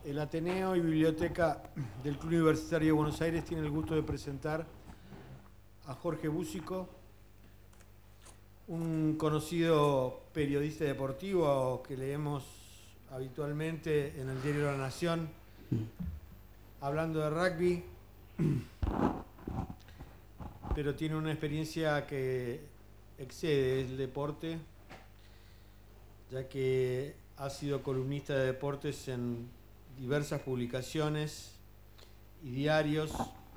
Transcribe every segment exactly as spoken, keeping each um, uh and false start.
El Ateneo y Biblioteca del Club Universitario de Buenos Aires tiene el gusto de presentar a Jorge Búsico, un conocido periodista deportivo que leemos habitualmente en el diario La Nación, hablando de rugby, pero tiene una experiencia que excede el deporte, ya que ha sido columnista de deportes en diversas publicaciones y diarios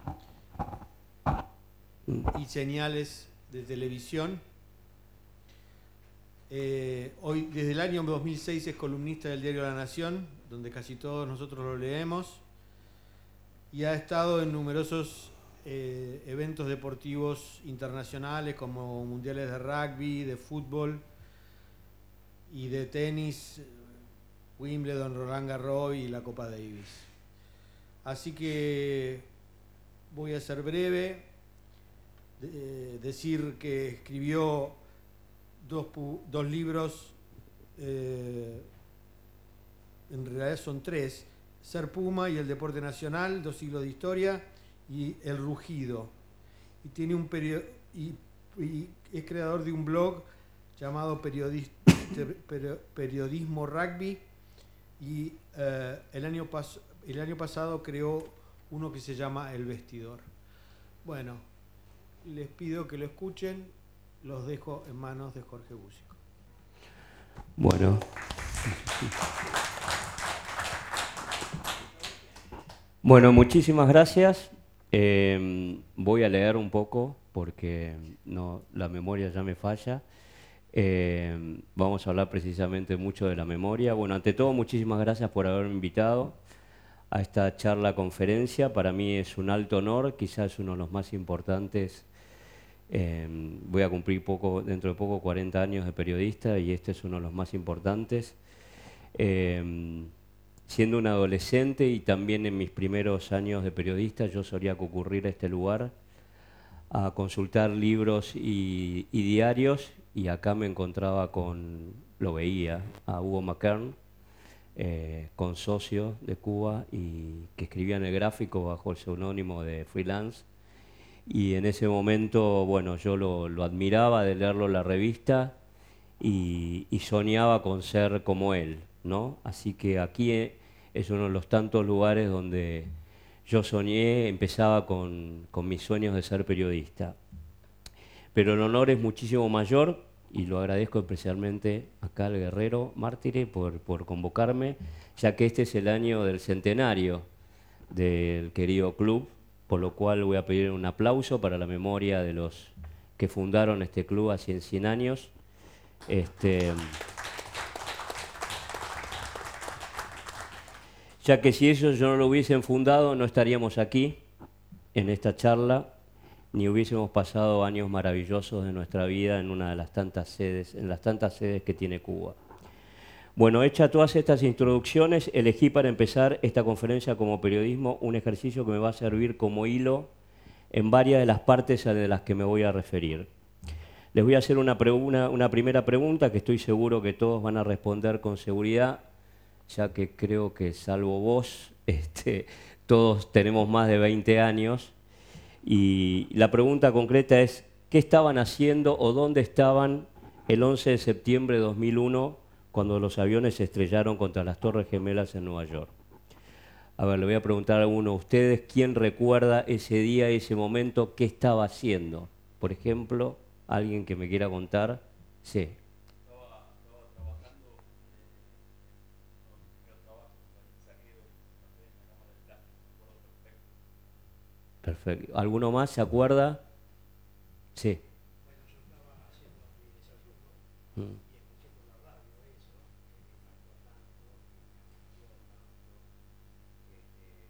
y señales de televisión. Eh, hoy, desde el año dos mil seis, es columnista del diario La Nación, donde casi todos nosotros lo leemos, y ha estado en numerosos eh, eventos deportivos internacionales como mundiales de rugby, de fútbol y de tenis, Wimbledon, Roland Garros y la Copa Davis. Así que voy a ser breve, eh, decir que escribió dos, dos libros, eh, en realidad son tres: Ser Puma y el Deporte Nacional, dos siglos de historia, y El Rugido. Y tiene un perio y, y es creador de un blog llamado Periodis Periodismo Rugby, y eh, el, año pas el año pasado creó uno que se llama El Vestidor. Bueno, les pido que lo escuchen, los dejo en manos de Jorge Búsico. Bueno. Bueno, muchísimas gracias. Eh, voy a leer un poco porque no, la memoria ya me falla. Eh, vamos a hablar precisamente mucho de la memoria. Bueno, ante todo, muchísimas gracias por haberme invitado a esta charla conferencia. Para mí es un alto honor, quizás uno de los más importantes. Eh, voy a cumplir poco, dentro de poco cuarenta años de periodista, y este es uno de los más importantes. Eh, siendo un adolescente y también en mis primeros años de periodista, yo solía concurrir a este lugar a consultar libros y, y diarios, y acá me encontraba con, lo veía, a Hugo McKern, eh, con socio de Cuba, y que escribía en El Gráfico bajo el seudónimo de Freelance. Y en ese momento, bueno, yo lo, lo admiraba de leerlo en la revista y, y soñaba con ser como él, ¿no? Así que aquí es uno de los tantos lugares donde yo soñé, empezaba con, con mis sueños de ser periodista. Pero el honor es muchísimo mayor, y lo agradezco especialmente acá al Guerrero Mártire por, por convocarme, ya que este es el año del centenario del querido club, por lo cual voy a pedir un aplauso para la memoria de los que fundaron este club hace cien años. Este, ya que si ellos no lo hubiesen fundado, no estaríamos aquí en esta charla, ni hubiésemos pasado años maravillosos de nuestra vida en una de las tantas sedes, en las tantas sedes que tiene Cuba. Bueno, hechas todas estas introducciones, elegí para empezar esta conferencia como periodismo un ejercicio que me va a servir como hilo en varias de las partes de las que me voy a referir. Les voy a hacer una, una, una primera pregunta que estoy seguro que todos van a responder con seguridad, ya que creo que salvo vos, este, todos tenemos más de veinte años. Y la pregunta concreta es, ¿qué estaban haciendo o dónde estaban el once de septiembre de dos mil uno cuando los aviones se estrellaron contra las Torres Gemelas en Nueva York? A ver, le voy a preguntar a alguno de ustedes, ¿quién recuerda ese día, ese momento, qué estaba haciendo? Por ejemplo, alguien que me quiera contar. Sí. Estaba, estaba trabajando eh, en uno de mis primeros trabajos, en el saqueo en la cámara de plástico, me acuerdo perfecto. Perfecto. ¿Alguno más se acuerda? Sí. Bueno, yo estaba haciendo mi desayuno Mm. y escuché por la radio eso, que me impactó tanto, que me angustió tanto. Este, eh,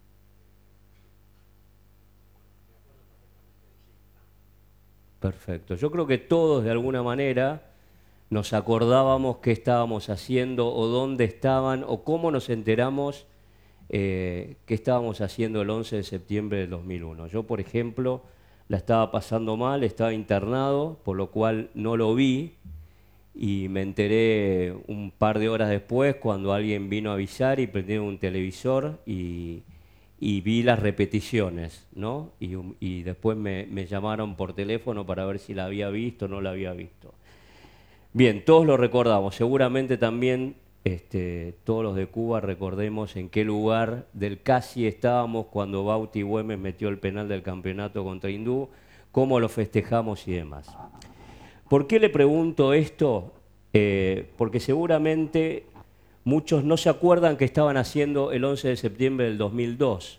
me acuerdo perfectamente de ese instante. Perfecto. Yo creo que todos de alguna manera nos acordábamos qué estábamos haciendo o dónde estaban o cómo nos enteramos eh, qué estábamos haciendo el once de septiembre del dos mil uno. Yo, por ejemplo, la estaba pasando mal, estaba internado, por lo cual no lo vi, y me enteré un par de horas después cuando alguien vino a avisar y prendieron un televisor y, y vi las repeticiones, ¿no? Y, y después me, me llamaron por teléfono para ver si la había visto o no la había visto. Bien, todos lo recordamos, seguramente también este, todos los de Cuba recordemos en qué lugar del casi estábamos cuando Bauti Güemes metió el penal del campeonato contra Hindú, cómo lo festejamos y demás. ¿Por qué le pregunto esto? Eh, porque seguramente muchos no se acuerdan que estaban haciendo el once de septiembre del dos mil dos.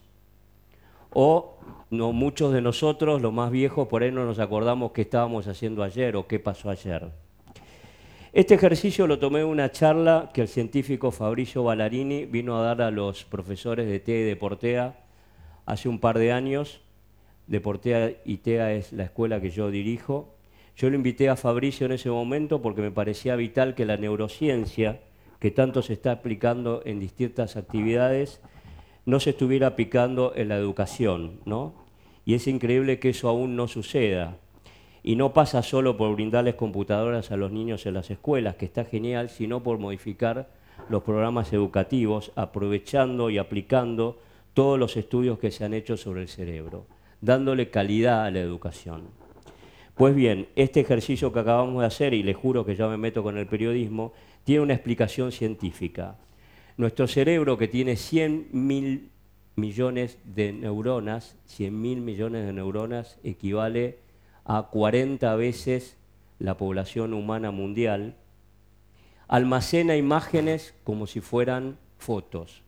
O no, muchos de nosotros, los más viejos, por ahí no nos acordamos qué estábamos haciendo ayer o qué pasó ayer. Este ejercicio lo tomé de una charla que el científico Fabrizio Ballarini vino a dar a los profesores de T E A y de Portea hace un par de años. De Portea y T E A es la escuela que yo dirijo. Yo lo invité a Fabrizio en ese momento porque me parecía vital que la neurociencia, que tanto se está aplicando en distintas actividades, no se estuviera aplicando en la educación, ¿no? Y es increíble que eso aún no suceda. Y no pasa solo por brindarles computadoras a los niños en las escuelas, que está genial, sino por modificar los programas educativos, aprovechando y aplicando todos los estudios que se han hecho sobre el cerebro, dándole calidad a la educación. Pues bien, este ejercicio que acabamos de hacer, y les juro que ya me meto con el periodismo, tiene una explicación científica. Nuestro cerebro, que tiene cien mil millones de neuronas, cien mil millones de neuronas equivale a cuarenta veces la población humana mundial, almacena imágenes como si fueran fotos.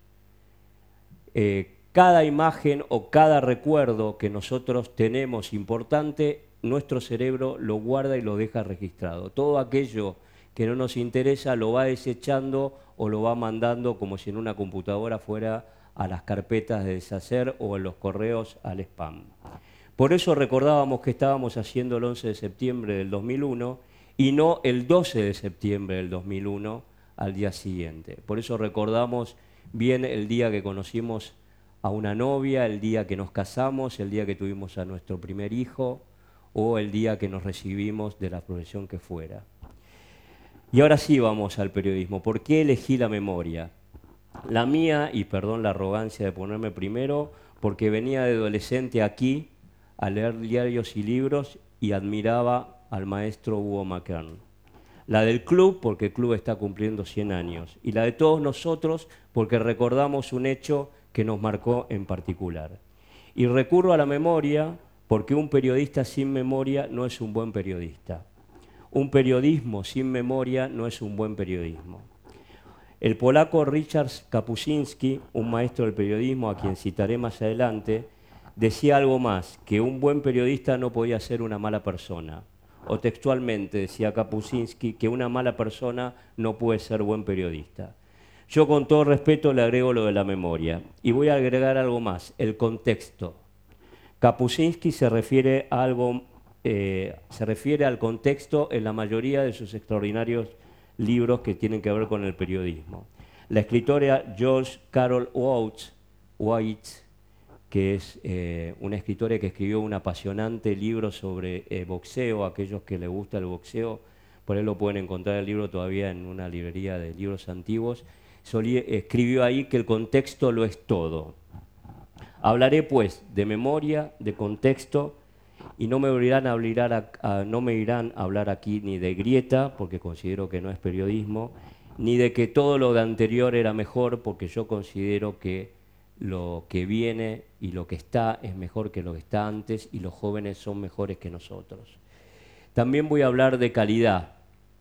Eh, cada imagen o cada recuerdo que nosotros tenemos importante, nuestro cerebro lo guarda y lo deja registrado. Todo aquello que no nos interesa lo va desechando o lo va mandando como si en una computadora fuera a las carpetas de deshacer o en los correos al spam. Por eso recordábamos que estábamos haciendo el once de septiembre del dos mil uno y no el doce de septiembre del dos mil uno al día siguiente. Por eso recordamos bien el día que conocimos a una novia, el día que nos casamos, el día que tuvimos a nuestro primer hijo o el día que nos recibimos de la profesión que fuera. Y ahora sí vamos al periodismo. ¿Por qué elegí la memoria? La mía, y perdón la arrogancia de ponerme primero, porque venía de adolescente aquí a leer diarios y libros y admiraba al maestro Hugo McKern. La del club, porque el club está cumpliendo cien años. Y la de todos nosotros, porque recordamos un hecho que nos marcó en particular. Y recurro a la memoria porque un periodista sin memoria no es un buen periodista. Un periodismo sin memoria no es un buen periodismo. El polaco Richard Kapuscinski, un maestro del periodismo a quien citaré más adelante, decía algo más, que un buen periodista no podía ser una mala persona. O textualmente decía Kapuscinski que una mala persona no puede ser buen periodista. Yo con todo respeto le agrego lo de la memoria y voy a agregar algo más, el contexto. Kapuscinski se refiere a algo, eh, se refiere al contexto en la mayoría de sus extraordinarios libros que tienen que ver con el periodismo. La escritora George Carol Oates, Oates que es eh, una escritora que escribió un apasionante libro sobre eh, boxeo, aquellos que les gusta el boxeo, por ahí lo pueden encontrar el libro todavía en una librería de libros antiguos, Solí, escribió ahí que el contexto lo es todo. Hablaré pues de memoria, de contexto, y no me irán a hablar, a, a, no me irán a hablar aquí ni de grieta, porque considero que no es periodismo, ni de que todo lo de anterior era mejor, porque yo considero que lo que viene y lo que está es mejor que lo que está antes y los jóvenes son mejores que nosotros. También voy a hablar de calidad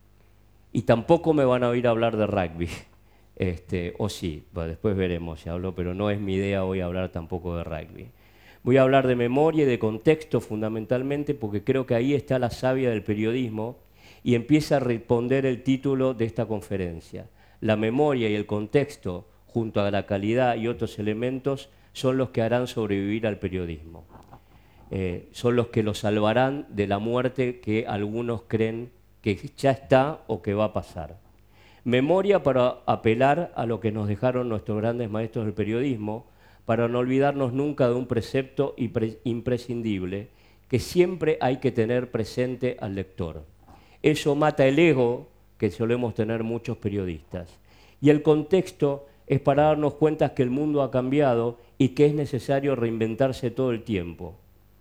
y tampoco me van a oír hablar de rugby. Este, o sí, bueno, después veremos si hablo, pero no es mi idea hoy hablar tampoco de rugby. Voy a hablar de memoria y de contexto fundamentalmente porque creo que ahí está la savia del periodismo y empieza a responder el título de esta conferencia. La memoria y el contexto junto a la calidad y otros elementos, son los que harán sobrevivir al periodismo. Eh, son los que lo salvarán de la muerte que algunos creen que ya está o que va a pasar. Memoria para apelar a lo que nos dejaron nuestros grandes maestros del periodismo, para no olvidarnos nunca de un precepto imprescindible, que siempre hay que tener presente al lector. Eso mata el ego que solemos tener muchos periodistas. Y el contexto es para darnos cuenta que el mundo ha cambiado y que es necesario reinventarse todo el tiempo.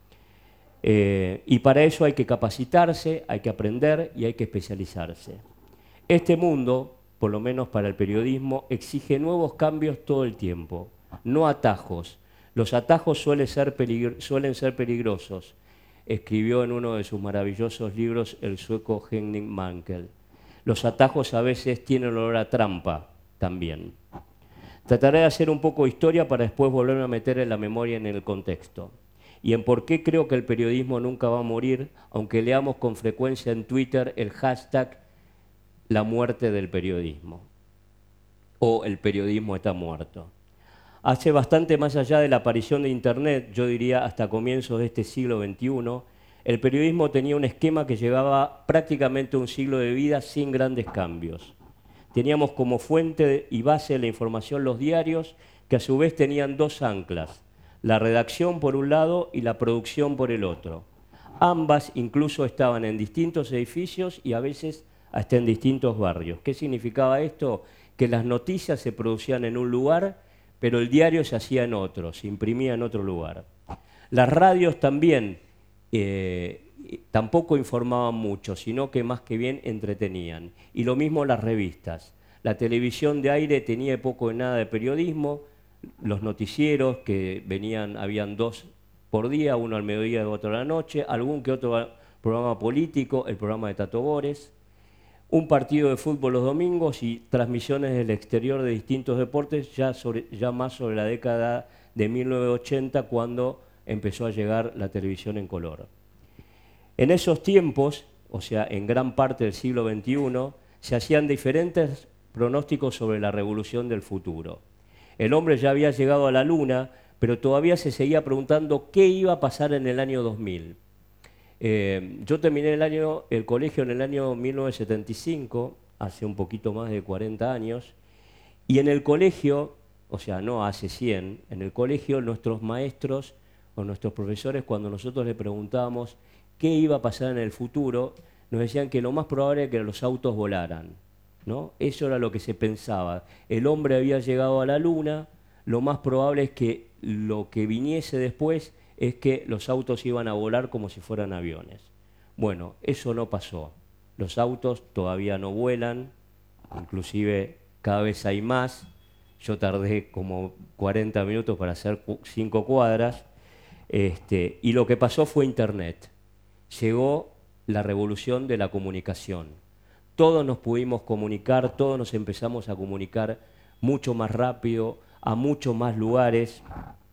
Eh, y para eso hay que capacitarse, hay que aprender y hay que especializarse. Este mundo, por lo menos para el periodismo, exige nuevos cambios todo el tiempo, no atajos. Los atajos suelen ser, peligro- suelen ser peligrosos, escribió en uno de sus maravillosos libros el sueco Henning Mankell. Los atajos a veces tienen olor a trampa también. Trataré de hacer un poco de historia para después volverme a meter en la memoria en el contexto. Y en por qué creo que el periodismo nunca va a morir, aunque leamos con frecuencia en Twitter el hashtag la muerte del periodismo, o el periodismo está muerto. Hace bastante más allá de la aparición de Internet, yo diría hasta comienzos de este siglo veintiuno, el periodismo tenía un esquema que llevaba prácticamente un siglo de vida sin grandes cambios. Teníamos como fuente y base de la información los diarios, que a su vez tenían dos anclas, la redacción por un lado y la producción por el otro. Ambas incluso estaban en distintos edificios y a veces hasta en distintos barrios. ¿Qué significaba esto? Que las noticias se producían en un lugar, pero el diario se hacía en otro, se imprimía en otro lugar. Las radios también eh, tampoco informaban mucho, sino que más que bien entretenían. Y lo mismo las revistas. La televisión de aire tenía poco o nada de periodismo, los noticieros que venían, habían dos por día, uno al mediodía y otro a la noche, algún que otro programa político, el programa de Tato Bores, un partido de fútbol los domingos y transmisiones del exterior de distintos deportes, ya, sobre, ya más sobre la década de mil novecientos ochenta, cuando empezó a llegar la televisión en color. En esos tiempos, o sea, en gran parte del siglo veintiuno, se hacían diferentes pronósticos sobre la revolución del futuro. El hombre ya había llegado a la luna, pero todavía se seguía preguntando qué iba a pasar en el año dos mil. Eh, yo terminé el, año, el colegio en el año mil novecientos setenta y cinco, hace un poquito más de cuarenta años, y en el colegio, o sea, no hace cien, en el colegio nuestros maestros o nuestros profesores, cuando nosotros les preguntábamos qué iba a pasar en el futuro, nos decían que lo más probable era que los autos volaran, ¿no? Eso era lo que se pensaba. El hombre había llegado a la luna, lo más probable es que lo que viniese después es que los autos iban a volar como si fueran aviones. Bueno, eso no pasó. Los autos todavía no vuelan, inclusive cada vez hay más. Yo tardé como cuarenta minutos para hacer cinco cuadras. Este, y lo que pasó fue Internet. Llegó la revolución de la comunicación. Todos nos pudimos comunicar, todos nos empezamos a comunicar mucho más rápido, a muchos más lugares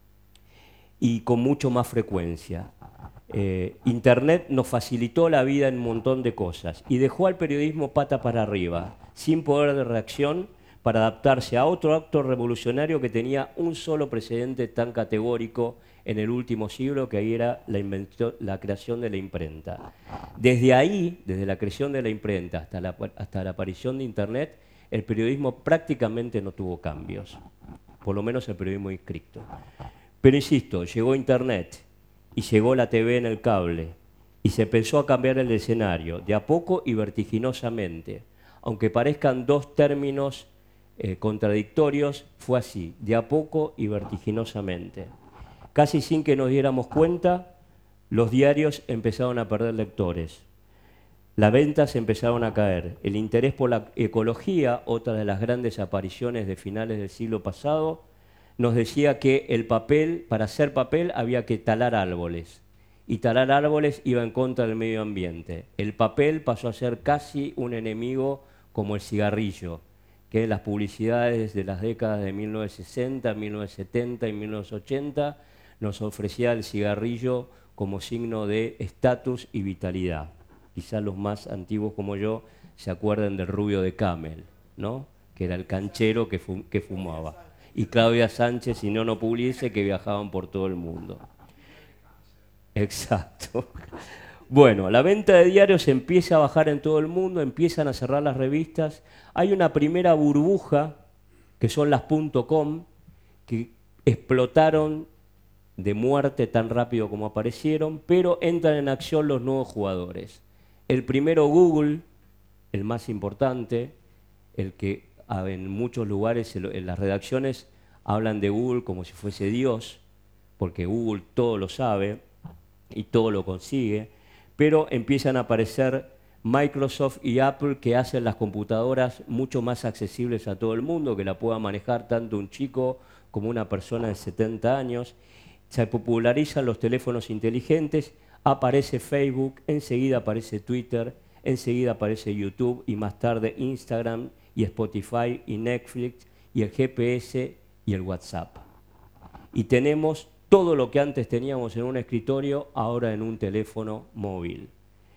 y con mucho más frecuencia. Eh, Internet nos facilitó la vida en un montón de cosas y dejó al periodismo pata para arriba, sin poder de reacción, para adaptarse a otro acto revolucionario que tenía un solo precedente tan categórico en el último siglo, que ahí era la, inventó, la creación de la imprenta. Desde ahí, desde la creación de la imprenta hasta la, hasta la aparición de Internet, el periodismo prácticamente no tuvo cambios, por lo menos el periodismo inscrito. Pero insisto, llegó Internet y llegó la T V en el cable y se empezó a cambiar el escenario, de a poco y vertiginosamente. Aunque parezcan dos términos eh, contradictorios, fue así, de a poco y vertiginosamente. Casi sin que nos diéramos cuenta, los diarios empezaron a perder lectores. Las ventas empezaron a caer. El interés por la ecología, otra de las grandes apariciones de finales del siglo pasado, nos decía que el papel, para hacer papel había que talar árboles. Y talar árboles iba en contra del medio ambiente. El papel pasó a ser casi un enemigo como el cigarrillo, que en las publicidades de las décadas de mil novecientos sesenta, mil novecientos setenta y mil novecientos ochenta nos ofrecía el cigarrillo como signo de estatus y vitalidad. Quizás los más antiguos como yo se acuerdan del Rubio de Camel, ¿no? Que era el canchero que, fum que fumaba. Y Claudia Sánchez y Nono Pugliese, que viajaban por todo el mundo. Exacto. Bueno, la venta de diarios empieza a bajar en todo el mundo, empiezan a cerrar las revistas. Hay una primera burbuja, que son las .com, que explotaron de muerte tan rápido como aparecieron, pero entran en acción los nuevos jugadores. El primero, Google, el más importante, el que en muchos lugares, en las redacciones, hablan de Google como si fuese Dios, porque Google todo lo sabe y todo lo consigue, pero empiezan a aparecer Microsoft y Apple que hacen las computadoras mucho más accesibles a todo el mundo, que la pueda manejar tanto un chico como una persona de setenta años. Se popularizan los teléfonos inteligentes, aparece Facebook, enseguida aparece Twitter, enseguida aparece YouTube y más tarde Instagram y Spotify y Netflix y el G P S y el WhatsApp. Y tenemos todo lo que antes teníamos en un escritorio, ahora en un teléfono móvil.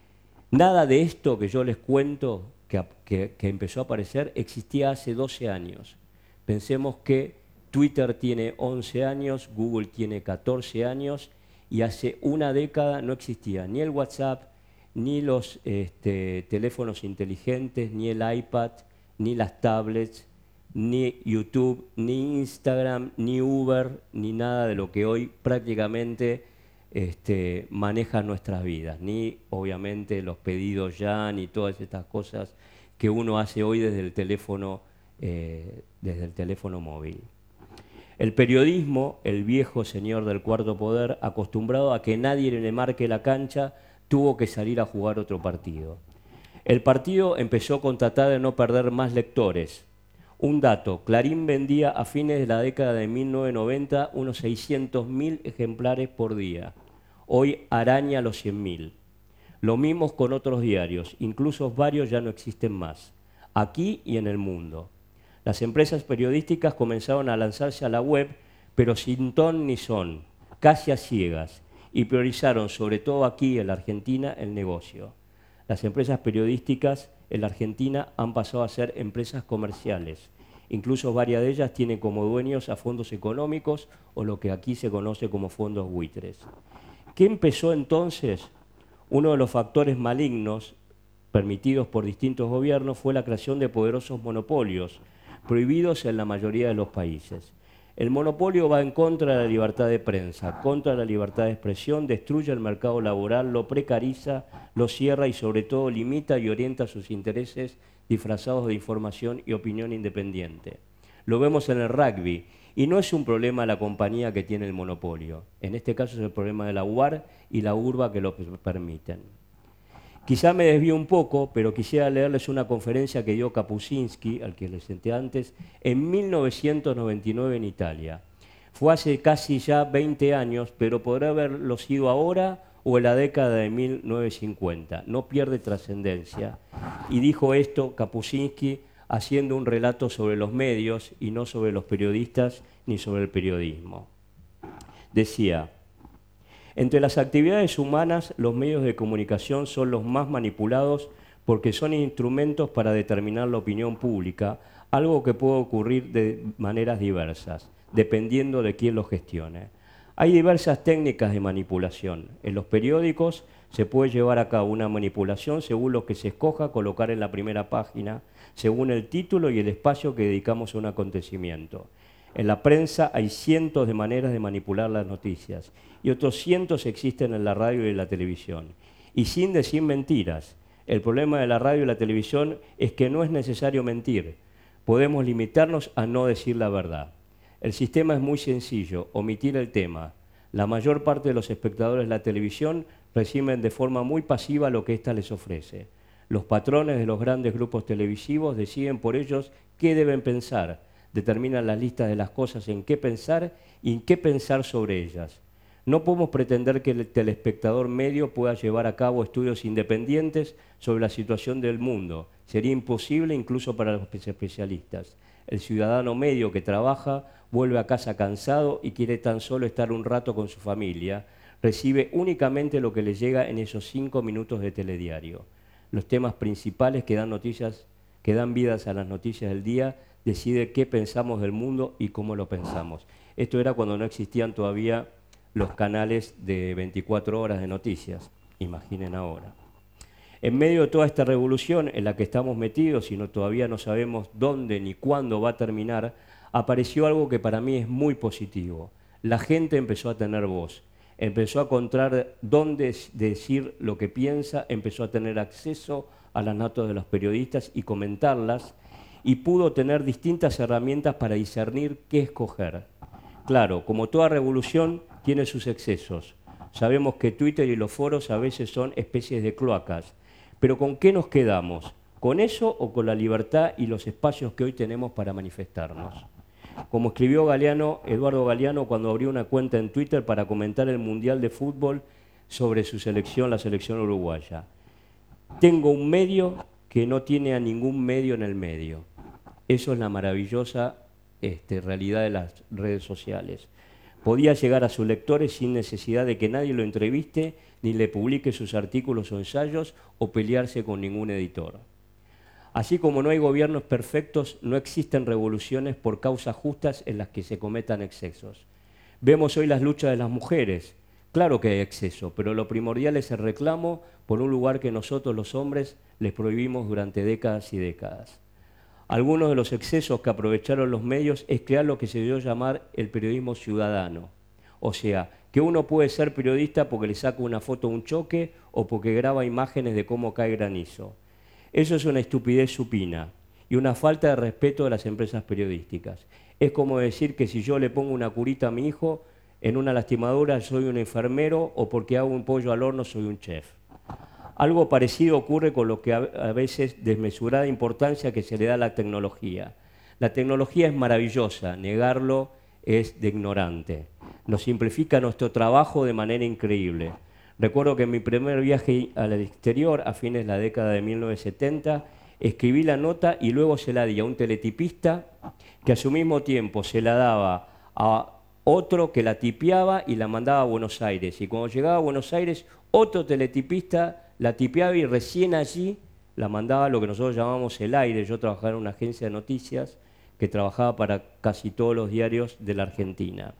Nada de esto que yo les cuento, que, que, que empezó a aparecer, existía hace doce años. Pensemos que Twitter tiene once años, Google tiene catorce años, y hace una década no existía ni el WhatsApp, ni los este, teléfonos inteligentes, ni el iPad, ni las tablets, ni YouTube, ni Instagram, ni Uber, ni nada de lo que hoy prácticamente este, maneja nuestras vidas, ni obviamente los pedidos ya, ni todas estas cosas que uno hace hoy desde el teléfono, eh, desde el teléfono móvil. El periodismo, el viejo señor del cuarto poder, acostumbrado a que nadie le marque la cancha, tuvo que salir a jugar otro partido. El partido empezó con tratar de no perder más lectores. Un dato, Clarín vendía a fines de la década de mil novecientos noventa unos seiscientos mil ejemplares por día. Hoy araña los cien mil. Lo mismo con otros diarios, incluso varios ya no existen más, aquí y en el mundo. Las empresas periodísticas comenzaron a lanzarse a la web, pero sin ton ni son, casi a ciegas, y priorizaron, sobre todo aquí en la Argentina, el negocio. Las empresas periodísticas en la Argentina han pasado a ser empresas comerciales. Incluso varias de ellas tienen como dueños a fondos económicos o lo que aquí se conoce como fondos buitres. ¿Qué empezó entonces? Uno de los factores malignos permitidos por distintos gobiernos fue la creación de poderosos monopolios, prohibidos en la mayoría de los países. El monopolio va en contra de la libertad de prensa, contra la libertad de expresión, destruye el mercado laboral, lo precariza, lo cierra y sobre todo limita y orienta sus intereses disfrazados de información y opinión independiente. Lo vemos en el rugby y no es un problema de la compañía que tiene el monopolio. En este caso es el problema de la U A R y la URBA que lo permiten. Quizá me desvío un poco, pero quisiera leerles una conferencia que dio Kapuscinski, al que les senté antes, en mil novecientos noventa y nueve en Italia. Fue hace casi ya veinte años, pero podrá haberlo sido ahora o en la década de mil novecientos cincuenta. No pierde trascendencia. Y dijo esto Kapuscinski haciendo un relato sobre los medios y no sobre los periodistas ni sobre el periodismo. Decía: entre las actividades humanas, los medios de comunicación son los más manipulados porque son instrumentos para determinar la opinión pública, algo que puede ocurrir de maneras diversas, dependiendo de quién los gestione. Hay diversas técnicas de manipulación. En los periódicos se puede llevar a cabo una manipulación según lo que se escoja colocar en la primera página, según el título y el espacio que dedicamos a un acontecimiento. En la prensa hay cientos de maneras de manipular las noticias y otros cientos existen en la radio y en la televisión. Y sin decir mentiras, el problema de la radio y la televisión es que no es necesario mentir. Podemos limitarnos a no decir la verdad. El sistema es muy sencillo, omitir el tema. La mayor parte de los espectadores de la televisión reciben de forma muy pasiva lo que ésta les ofrece. Los patrones de los grandes grupos televisivos deciden por ellos qué deben pensar, determinan las listas de las cosas en qué pensar y en qué pensar sobre ellas. No podemos pretender que el telespectador medio pueda llevar a cabo estudios independientes sobre la situación del mundo. Sería imposible incluso para los especialistas. El ciudadano medio que trabaja vuelve a casa cansado y quiere tan solo estar un rato con su familia. Recibe únicamente lo que le llega en esos cinco minutos de telediario. Los temas principales que dan noticias, que dan vidas a las noticias del día, decide qué pensamos del mundo y cómo lo pensamos. Esto era cuando no existían todavía los canales de veinticuatro horas de noticias. Imaginen ahora. En medio de toda esta revolución en la que estamos metidos y no, todavía no sabemos dónde ni cuándo va a terminar, apareció algo que para mí es muy positivo. La gente empezó a tener voz, empezó a encontrar dónde decir lo que piensa, empezó a tener acceso a las notas de los periodistas y comentarlas, y pudo tener distintas herramientas para discernir qué escoger. Claro, como toda revolución, tiene sus excesos. Sabemos que Twitter y los foros a veces son especies de cloacas, pero ¿con qué nos quedamos? ¿Con eso o con la libertad y los espacios que hoy tenemos para manifestarnos? Como escribió Galeano, Eduardo Galeano cuando abrió una cuenta en Twitter para comentar el Mundial de Fútbol sobre su selección, la selección uruguaya. Tengo un medio que no tiene a ningún medio en el medio. Eso es la maravillosa este, realidad de las redes sociales. Podía llegar a sus lectores sin necesidad de que nadie lo entreviste, ni le publique sus artículos o ensayos, o pelearse con ningún editor. Así como no hay gobiernos perfectos, no existen revoluciones por causas justas en las que se cometan excesos. Vemos hoy las luchas de las mujeres. Claro que hay exceso, pero lo primordial es el reclamo por un lugar que nosotros los hombres les prohibimos durante décadas y décadas. Algunos de los excesos que aprovecharon los medios es crear lo que se dio a llamar el periodismo ciudadano. O sea, que uno puede ser periodista porque le saca una foto de un choque o porque graba imágenes de cómo cae granizo. Eso es una estupidez supina y una falta de respeto de las empresas periodísticas. Es como decir que si yo le pongo una curita a mi hijo en una lastimadura soy un enfermero o porque hago un pollo al horno soy un chef. Algo parecido ocurre con lo que a veces desmesurada importancia que se le da a la tecnología. La tecnología es maravillosa, negarlo es de ignorante. Nos simplifica nuestro trabajo de manera increíble. Recuerdo que en mi primer viaje al exterior, a fines de la década de mil novecientos setenta, escribí la nota y luego se la di a un teletipista que a su mismo tiempo se la daba a otro que la tipeaba y la mandaba a Buenos Aires. Y cuando llegaba a Buenos Aires, otro teletipista la tipeaba y recién allí la mandaba a lo que nosotros llamamos el aire. Yo trabajaba en una agencia de noticias que trabajaba para casi todos los diarios de la Argentina.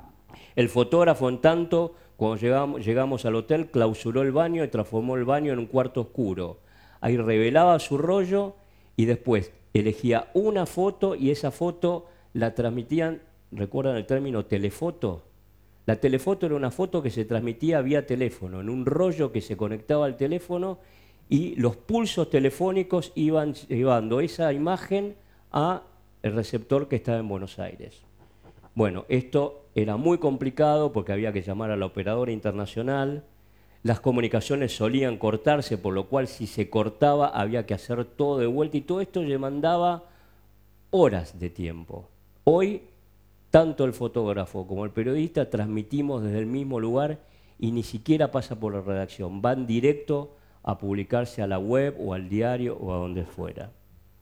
El fotógrafo, en tanto, cuando llegamos, llegamos al hotel, clausuró el baño y transformó el baño en un cuarto oscuro. Ahí revelaba su rollo y después elegía una foto y esa foto la transmitían, ¿recuerdan el término telefoto? La telefoto era una foto que se transmitía vía teléfono, en un rollo que se conectaba al teléfono y los pulsos telefónicos iban llevando esa imagen al receptor que estaba en Buenos Aires. Bueno, esto era muy complicado porque había que llamar a la operadora internacional, las comunicaciones solían cortarse, por lo cual si se cortaba había que hacer todo de vuelta y todo esto demandaba horas de tiempo. Hoy, tanto el fotógrafo como el periodista transmitimos desde el mismo lugar y ni siquiera pasa por la redacción, van directo a publicarse a la web o al diario o a donde fuera.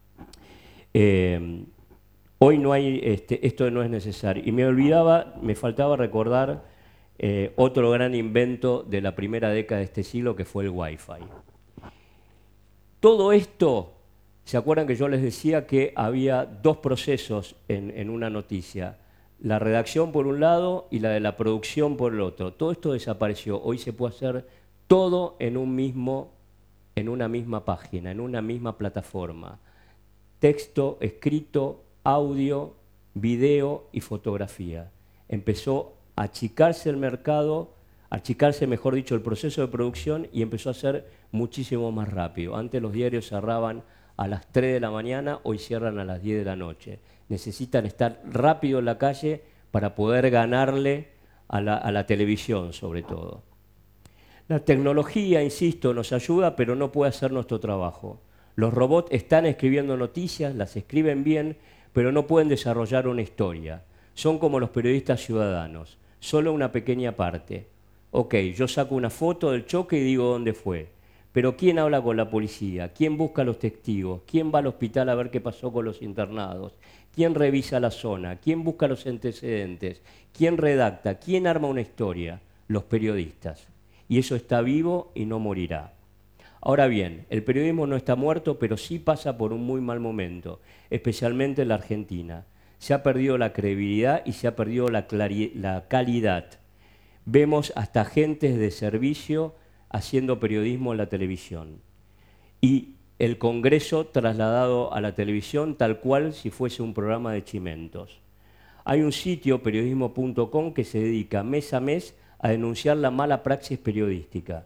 Eh, hoy no hay, este, esto no es necesario. Y me olvidaba, me faltaba recordar eh, otro gran invento de la primera década de este siglo que fue el Wi-Fi. Todo esto, ¿se acuerdan que yo les decía que había dos procesos en, en una noticia? La redacción por un lado y la de la producción por el otro. Todo esto desapareció. Hoy se puede hacer todo en un mismo, en una misma página, en una misma plataforma. Texto, escrito, audio, video y fotografía. Empezó a achicarse el mercado, a achicarse, mejor dicho, el proceso de producción y empezó a ser muchísimo más rápido. Antes los diarios cerraban a las tres de la mañana, hoy cierran a las diez de la noche. Necesitan estar rápido en la calle para poder ganarle a la, a la televisión, sobre todo. La tecnología, insisto, nos ayuda, pero no puede hacer nuestro trabajo. Los robots están escribiendo noticias, las escriben bien, pero no pueden desarrollar una historia. Son como los periodistas ciudadanos, solo una pequeña parte. Ok, yo saco una foto del choque y digo dónde fue. Pero ¿quién habla con la policía? ¿Quién busca a los testigos? ¿Quién va al hospital a ver qué pasó con los internados? ¿Quién revisa la zona? ¿Quién busca los antecedentes? ¿Quién redacta? ¿Quién arma una historia? Los periodistas. Y eso está vivo y no morirá. Ahora bien, el periodismo no está muerto, pero sí pasa por un muy mal momento, especialmente en la Argentina. Se ha perdido la credibilidad y se ha perdido la, la calidad. Vemos hasta agentes de servicio haciendo periodismo en la televisión. Y el Congreso trasladado a la televisión tal cual si fuese un programa de chimentos. Hay un sitio, periodismo punto com, que se dedica mes a mes a denunciar la mala praxis periodística.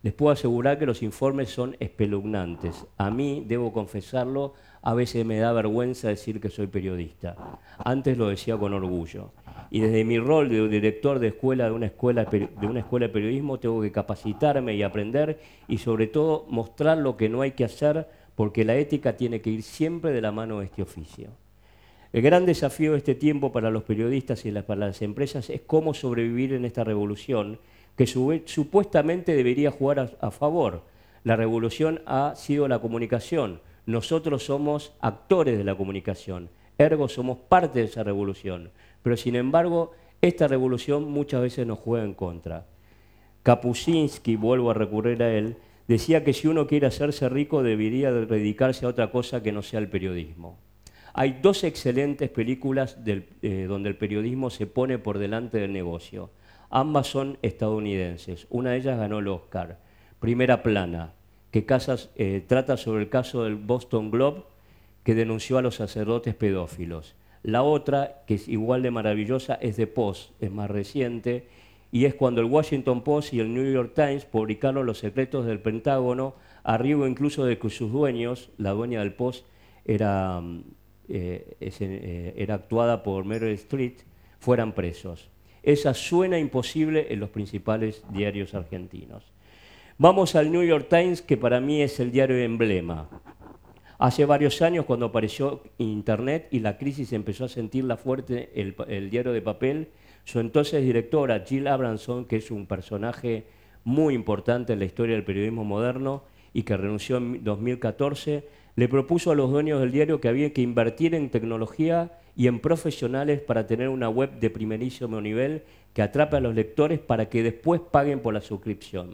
Les puedo asegurar que los informes son espeluznantes. A mí, debo confesarlo, a veces me da vergüenza decir que soy periodista. Antes lo decía con orgullo. Y desde mi rol de director de escuela de una escuela de una escuela de periodismo tengo que capacitarme y aprender y sobre todo mostrar lo que no hay que hacer, porque la ética tiene que ir siempre de la mano de este oficio. El gran desafío de este tiempo para los periodistas y para las empresas es cómo sobrevivir en esta revolución que supuestamente debería jugar a, a favor. La revolución ha sido la comunicación. Nosotros somos actores de la comunicación, ergo somos parte de esa revolución. Pero sin embargo, esta revolución muchas veces nos juega en contra. Kapuscinski, vuelvo a recurrir a él, decía que si uno quiere hacerse rico debería dedicarse a otra cosa que no sea el periodismo. Hay dos excelentes películas del, eh, donde el periodismo se pone por delante del negocio. Ambas son estadounidenses. Una de ellas ganó el Oscar. Primera Plana, que casas, eh, trata sobre el caso del Boston Globe, que denunció a los sacerdotes pedófilos. La otra, que es igual de maravillosa, es The Post, es más reciente, y es cuando el Washington Post y el New York Times publicaron los secretos del Pentágono, arriba incluso de que sus dueños, la dueña del Post, era, eh, es, eh, era actuada por Meryl Streep, fueran presos. Esa suena imposible en los principales diarios argentinos. Vamos al New York Times, que para mí es el diario emblema. Hace varios años, cuando apareció Internet y la crisis empezó a sentirla fuerte el, el diario de papel, su entonces directora, Jill Abramson, que es un personaje muy importante en la historia del periodismo moderno y que renunció en dos mil catorce, le propuso a los dueños del diario que había que invertir en tecnología y en profesionales para tener una web de primerísimo nivel que atrape a los lectores para que después paguen por la suscripción.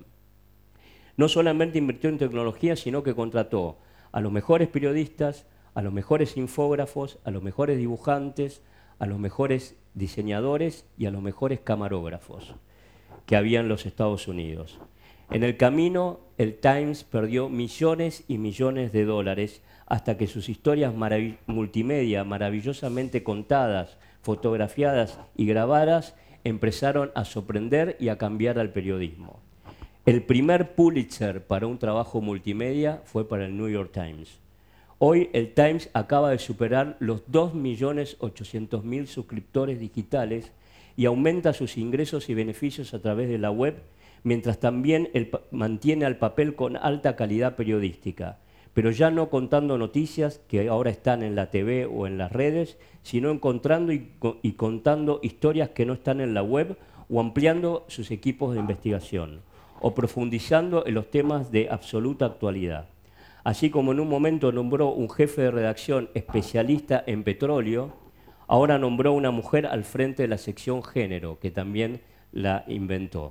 No solamente invirtió en tecnología, sino que contrató a los mejores periodistas, a los mejores infógrafos, a los mejores dibujantes, a los mejores diseñadores y a los mejores camarógrafos que había en los Estados Unidos. En el camino, el Times perdió millones y millones de dólares hasta que sus historias marav- multimedia maravillosamente contadas, fotografiadas y grabadas empezaron a sorprender y a cambiar al periodismo. El primer Pulitzer para un trabajo multimedia fue para el New York Times. Hoy el Times acaba de superar los dos millones ochocientos mil suscriptores digitales y aumenta sus ingresos y beneficios a través de la web, mientras también el, mantiene al papel con alta calidad periodística, pero ya no contando noticias que ahora están en la T V o en las redes, sino encontrando y, y contando historias que no están en la web o ampliando sus equipos de investigación o profundizando en los temas de absoluta actualidad. Así como en un momento nombró un jefe de redacción especialista en petróleo, ahora nombró una mujer al frente de la sección género, que también la inventó.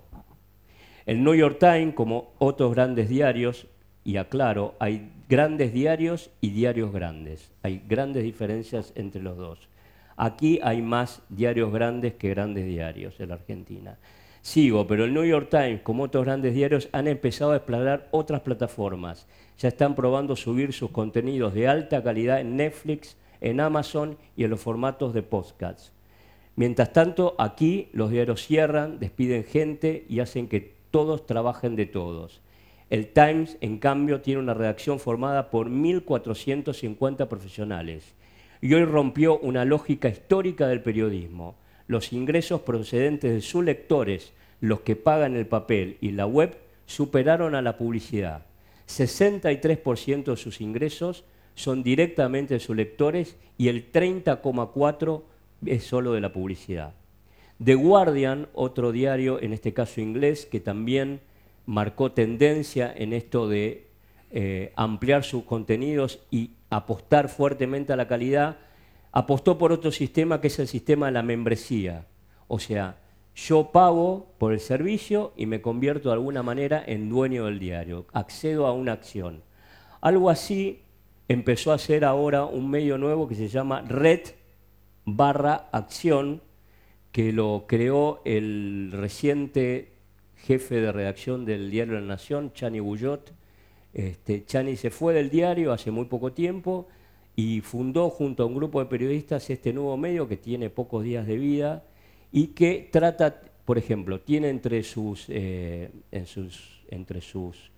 El New York Times, como otros grandes diarios, y aclaro, hay grandes diarios y diarios grandes. Hay grandes diferencias entre los dos. Aquí hay más diarios grandes que grandes diarios en la Argentina. Sigo, pero el New York Times, como otros grandes diarios, han empezado a explorar otras plataformas. Ya están probando subir sus contenidos de alta calidad en Netflix, en Amazon y en los formatos de podcasts. Mientras tanto, aquí los diarios cierran, despiden gente y hacen que todos trabajen de todos. El Times, en cambio, tiene una redacción formada por mil cuatrocientos cincuenta profesionales y hoy rompió una lógica histórica del periodismo. Los ingresos procedentes de sus lectores, los que pagan el papel y la web, superaron a la publicidad. sesenta y tres por ciento de sus ingresos son directamente de sus lectores y el treinta coma cuatro por ciento es solo de la publicidad. The Guardian, otro diario, en este caso inglés, que también marcó tendencia en esto de eh, ampliar sus contenidos y apostar fuertemente a la calidad, apostó por otro sistema que es el sistema de la membresía. O sea, yo pago por el servicio y me convierto de alguna manera en dueño del diario, accedo a una acción. Algo así empezó a hacer ahora un medio nuevo que se llama Red barra Acción, que lo creó el reciente jefe de redacción del diario La Nación, Chani Bouillot. Este, Chani se fue del diario hace muy poco tiempo y fundó junto a un grupo de periodistas este nuevo medio que tiene pocos días de vida y que trata por ejemplo, tiene entre sus, eh, en sus, entre sus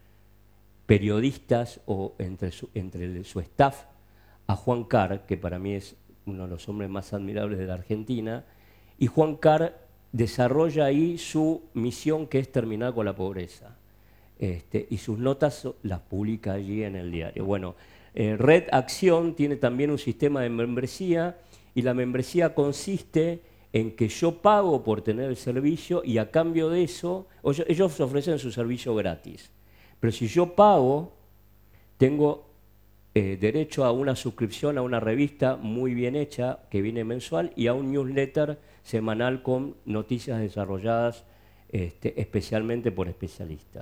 periodistas o entre su, entre su staff a Juan Carr, que para mí es uno de los hombres más admirables de la Argentina, y Juan Carr desarrolla ahí su misión, que es terminar con la pobreza. Este, y sus notas las publica allí en el diario. Bueno, eh, Red Acción tiene también un sistema de membresía, y la membresía consiste en que yo pago por tener el servicio y a cambio de eso, ellos ofrecen su servicio gratis. Pero si yo pago, tengo eh, derecho a una suscripción a una revista muy bien hecha, que viene mensual, y a un newsletter semanal con noticias desarrolladas este, especialmente por especialistas.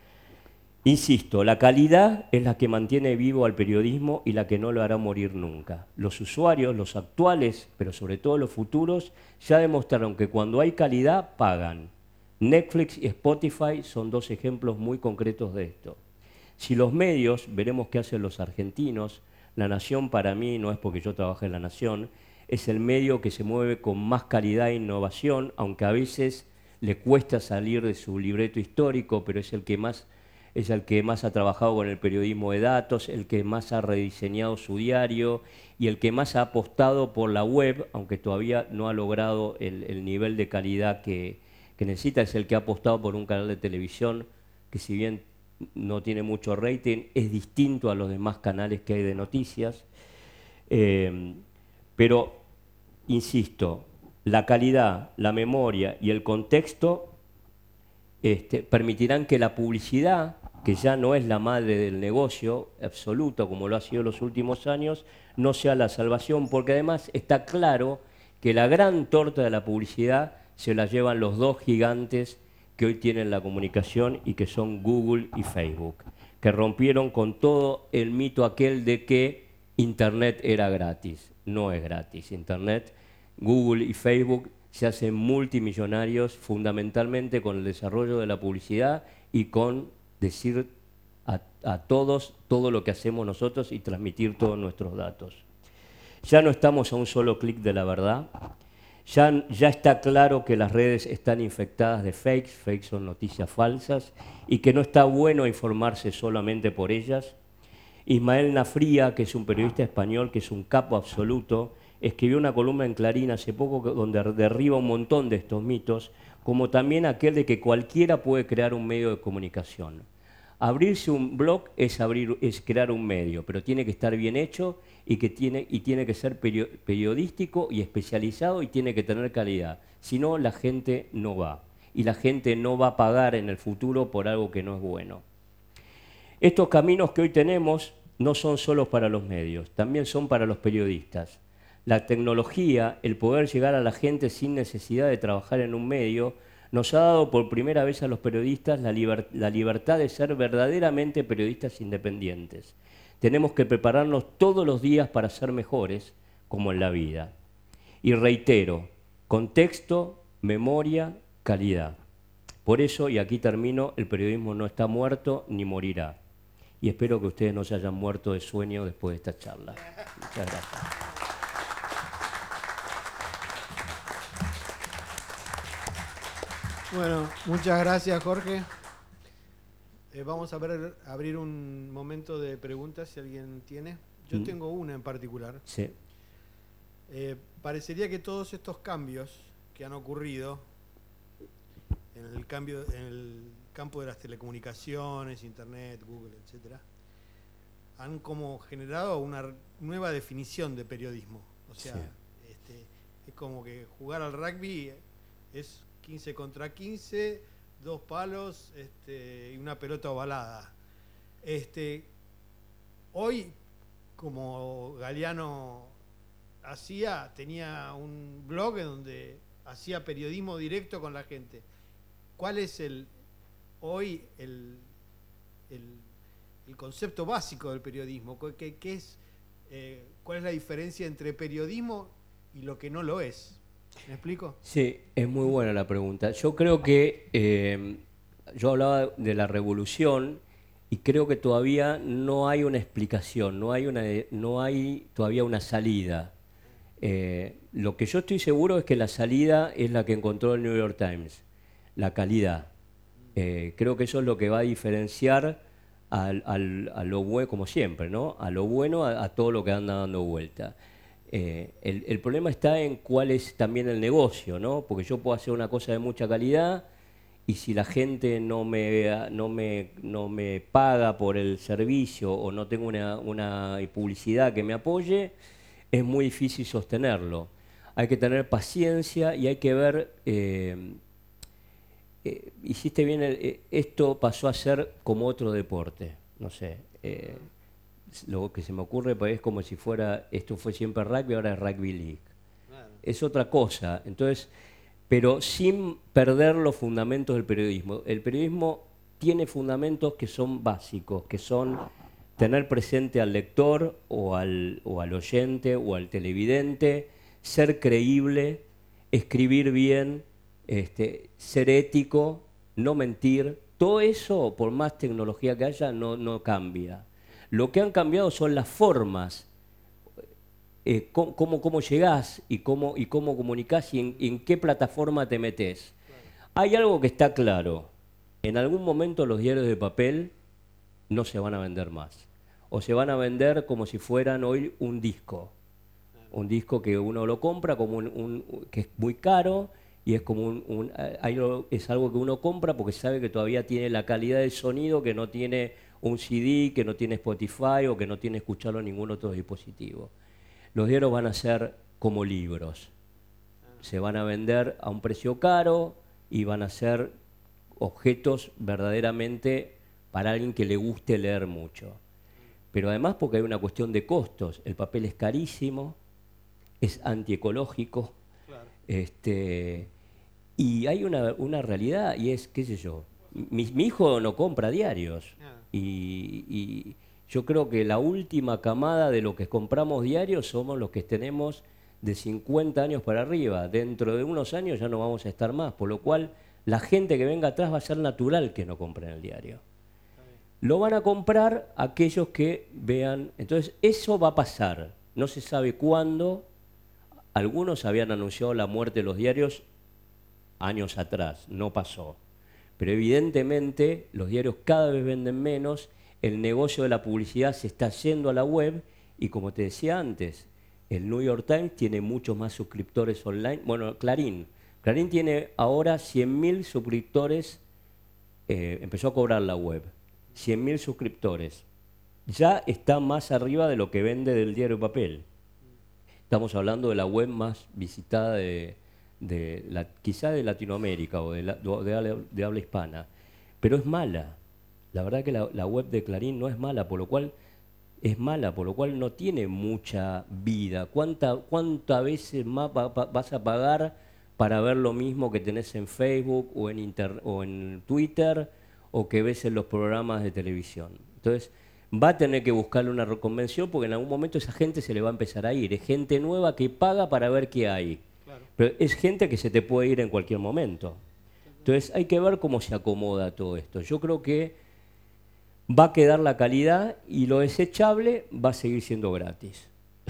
Insisto, la calidad es la que mantiene vivo al periodismo y la que no lo hará morir nunca. Los usuarios, los actuales, pero sobre todo los futuros, ya demostraron que cuando hay calidad, pagan. Netflix y Spotify son dos ejemplos muy concretos de esto. Si los medios, veremos qué hacen los argentinos, La Nación para mí, no es porque yo trabaje en La Nación, es el medio que se mueve con más calidad e innovación, aunque a veces le cuesta salir de su libreto histórico, pero es el que más... es el que más ha trabajado con el periodismo de datos, el que más ha rediseñado su diario y el que más ha apostado por la web, aunque todavía no ha logrado el, el nivel de calidad que, que necesita. Es el que ha apostado por un canal de televisión que, si bien no tiene mucho rating, es distinto a los demás canales que hay de noticias. Eh, pero, insisto, la calidad, la memoria y el contexto este, permitirán que la publicidad, que ya no es la madre del negocio absoluto como lo ha sido en los últimos años, no sea la salvación, porque además está claro que la gran torta de la publicidad se la llevan los dos gigantes que hoy tienen la comunicación y que son Google y Facebook, que rompieron con todo el mito aquel de que Internet era gratis. No es gratis. Internet, Google y Facebook se hacen multimillonarios fundamentalmente con el desarrollo de la publicidad y con decir a, a todos todo lo que hacemos nosotros y transmitir todos nuestros datos. Ya no estamos a un solo clic de la verdad. Ya, ya está claro que las redes están infectadas de fakes, fakes son noticias falsas, y que no está bueno informarse solamente por ellas. Ismael Nafría, que es un periodista español, que es un capo absoluto, escribió una columna en Clarín hace poco donde derriba un montón de estos mitos, como también aquel de que cualquiera puede crear un medio de comunicación. Abrirse un blog es, abrir, es crear un medio, pero tiene que estar bien hecho y, que tiene, y tiene que ser periodístico y especializado y tiene que tener calidad. Si no, la gente no va. Y la gente no va a pagar en el futuro por algo que no es bueno. Estos caminos que hoy tenemos no son solo para los medios, también son para los periodistas. La tecnología, el poder llegar a la gente sin necesidad de trabajar en un medio, nos ha dado por primera vez a los periodistas la, liber la libertad de ser verdaderamente periodistas independientes. Tenemos que prepararnos todos los días para ser mejores, como en la vida. Y reitero, contexto, memoria, calidad. Por eso, y aquí termino, el periodismo no está muerto ni morirá. Y espero que ustedes no se hayan muerto de sueño después de esta charla. Muchas gracias. Bueno, muchas gracias, Jorge. Eh, vamos a ver, abrir un momento de preguntas si alguien tiene. Yo mm. tengo una en particular. Sí. Eh, parecería que todos estos cambios que han ocurrido en el cambio, en el campo de las telecomunicaciones, Internet, Google, etcétera, han como generado una nueva definición de periodismo. O sea, sí. este, es como que jugar al rugby es quince contra quince, dos palos este, y una pelota ovalada. Este, hoy, como Galeano hacía, tenía un blog en donde hacía periodismo directo con la gente. ¿Cuál es el hoy el, el, el concepto básico del periodismo? ¿Qué, qué es, eh, ¿Cuál es la diferencia entre periodismo y lo que no lo es? ¿Me explico? Sí, es muy buena la pregunta. Yo creo que eh, yo hablaba de la revolución y creo que todavía no hay una explicación, no hay, una, no hay todavía una salida. Eh, lo que yo estoy seguro es que la salida es la que encontró el New York Times, la calidad. Eh, creo que eso es lo que va a diferenciar al, al, a lo bueno, como siempre, ¿no? A lo bueno, a, a todo lo que anda dando vuelta. Eh, el, el problema está en cuál es también el negocio, ¿no? Porque yo puedo hacer una cosa de mucha calidad y si la gente no me, no me, no me paga por el servicio o no tengo una, una publicidad que me apoye, es muy difícil sostenerlo. Hay que tener paciencia y hay que ver... Eh, eh, hiciste bien, el, eh, esto pasó a ser como otro deporte, no sé. Eh, lo que se me ocurre pues, es como si fuera, esto fue siempre rugby, ahora es rugby league. Claro. Es otra cosa, entonces, pero sin perder los fundamentos del periodismo. El periodismo tiene fundamentos que son básicos, que son tener presente al lector o al, o al oyente o al televidente, ser creíble, escribir bien, este, ser ético, no mentir. Todo eso, por más tecnología que haya, no, no cambia. Lo que han cambiado son las formas, eh, cómo, cómo, cómo llegás y cómo, y cómo comunicás y en, en qué plataforma te metés. Hay algo que está claro. En algún momento los diarios de papel no se van a vender más. O se van a vender como si fueran hoy un disco. Un disco que uno lo compra como un, un que es muy caro y es como un, un hay, es algo que uno compra porque sabe que todavía tiene la calidad del sonido que no tiene un C D, que no tiene Spotify o que no tiene escucharlo en ningún otro dispositivo. Los diarios van a ser como libros. Se van a vender a un precio caro y van a ser objetos verdaderamente para alguien que le guste leer mucho. Pero además porque hay una cuestión de costos. El papel es carísimo, es antiecológico, Claro. este, y hay una, una realidad y es, qué sé yo, mi, mi hijo no compra diarios Ah. y, y yo creo que la última camada de lo que compramos diarios somos los que tenemos de cincuenta años para arriba. Dentro de unos años ya no vamos a estar más, por lo cual la gente que venga atrás va a ser natural que no compren el diario. Lo van a comprar aquellos que vean. Entonces, eso va a pasar. No se sabe cuándo. Algunos habían anunciado la muerte de los diarios años atrás. No pasó. Pero evidentemente los diarios cada vez venden menos. El negocio de la publicidad se está yendo a la web. Y como te decía antes, el New York Times tiene muchos más suscriptores online. Bueno, Clarín. Clarín tiene ahora cien mil suscriptores. Eh, empezó a cobrar la web. cien mil suscriptores. Ya está más arriba de lo que vende del diario papel. Estamos hablando de la web más visitada de, de la, quizá de Latinoamérica o de, la, de, habla, de habla hispana. Pero es mala. La verdad que la, la web de Clarín no es mala, por lo cual es mala, por lo cual no tiene mucha vida. ¿Cuánta, cuántas veces más va, va, vas a pagar para ver lo mismo que tenés en Facebook o en, inter, o en Twitter o que ves en los programas de televisión? Entonces, va a tener que buscarle una reconvención porque en algún momento esa gente se le va a empezar a ir. Es gente nueva que paga para ver qué hay. Claro. Pero es gente que se te puede ir en cualquier momento. Entonces, hay que ver cómo se acomoda todo esto. Yo creo que va a quedar la calidad y lo desechable va a seguir siendo gratis.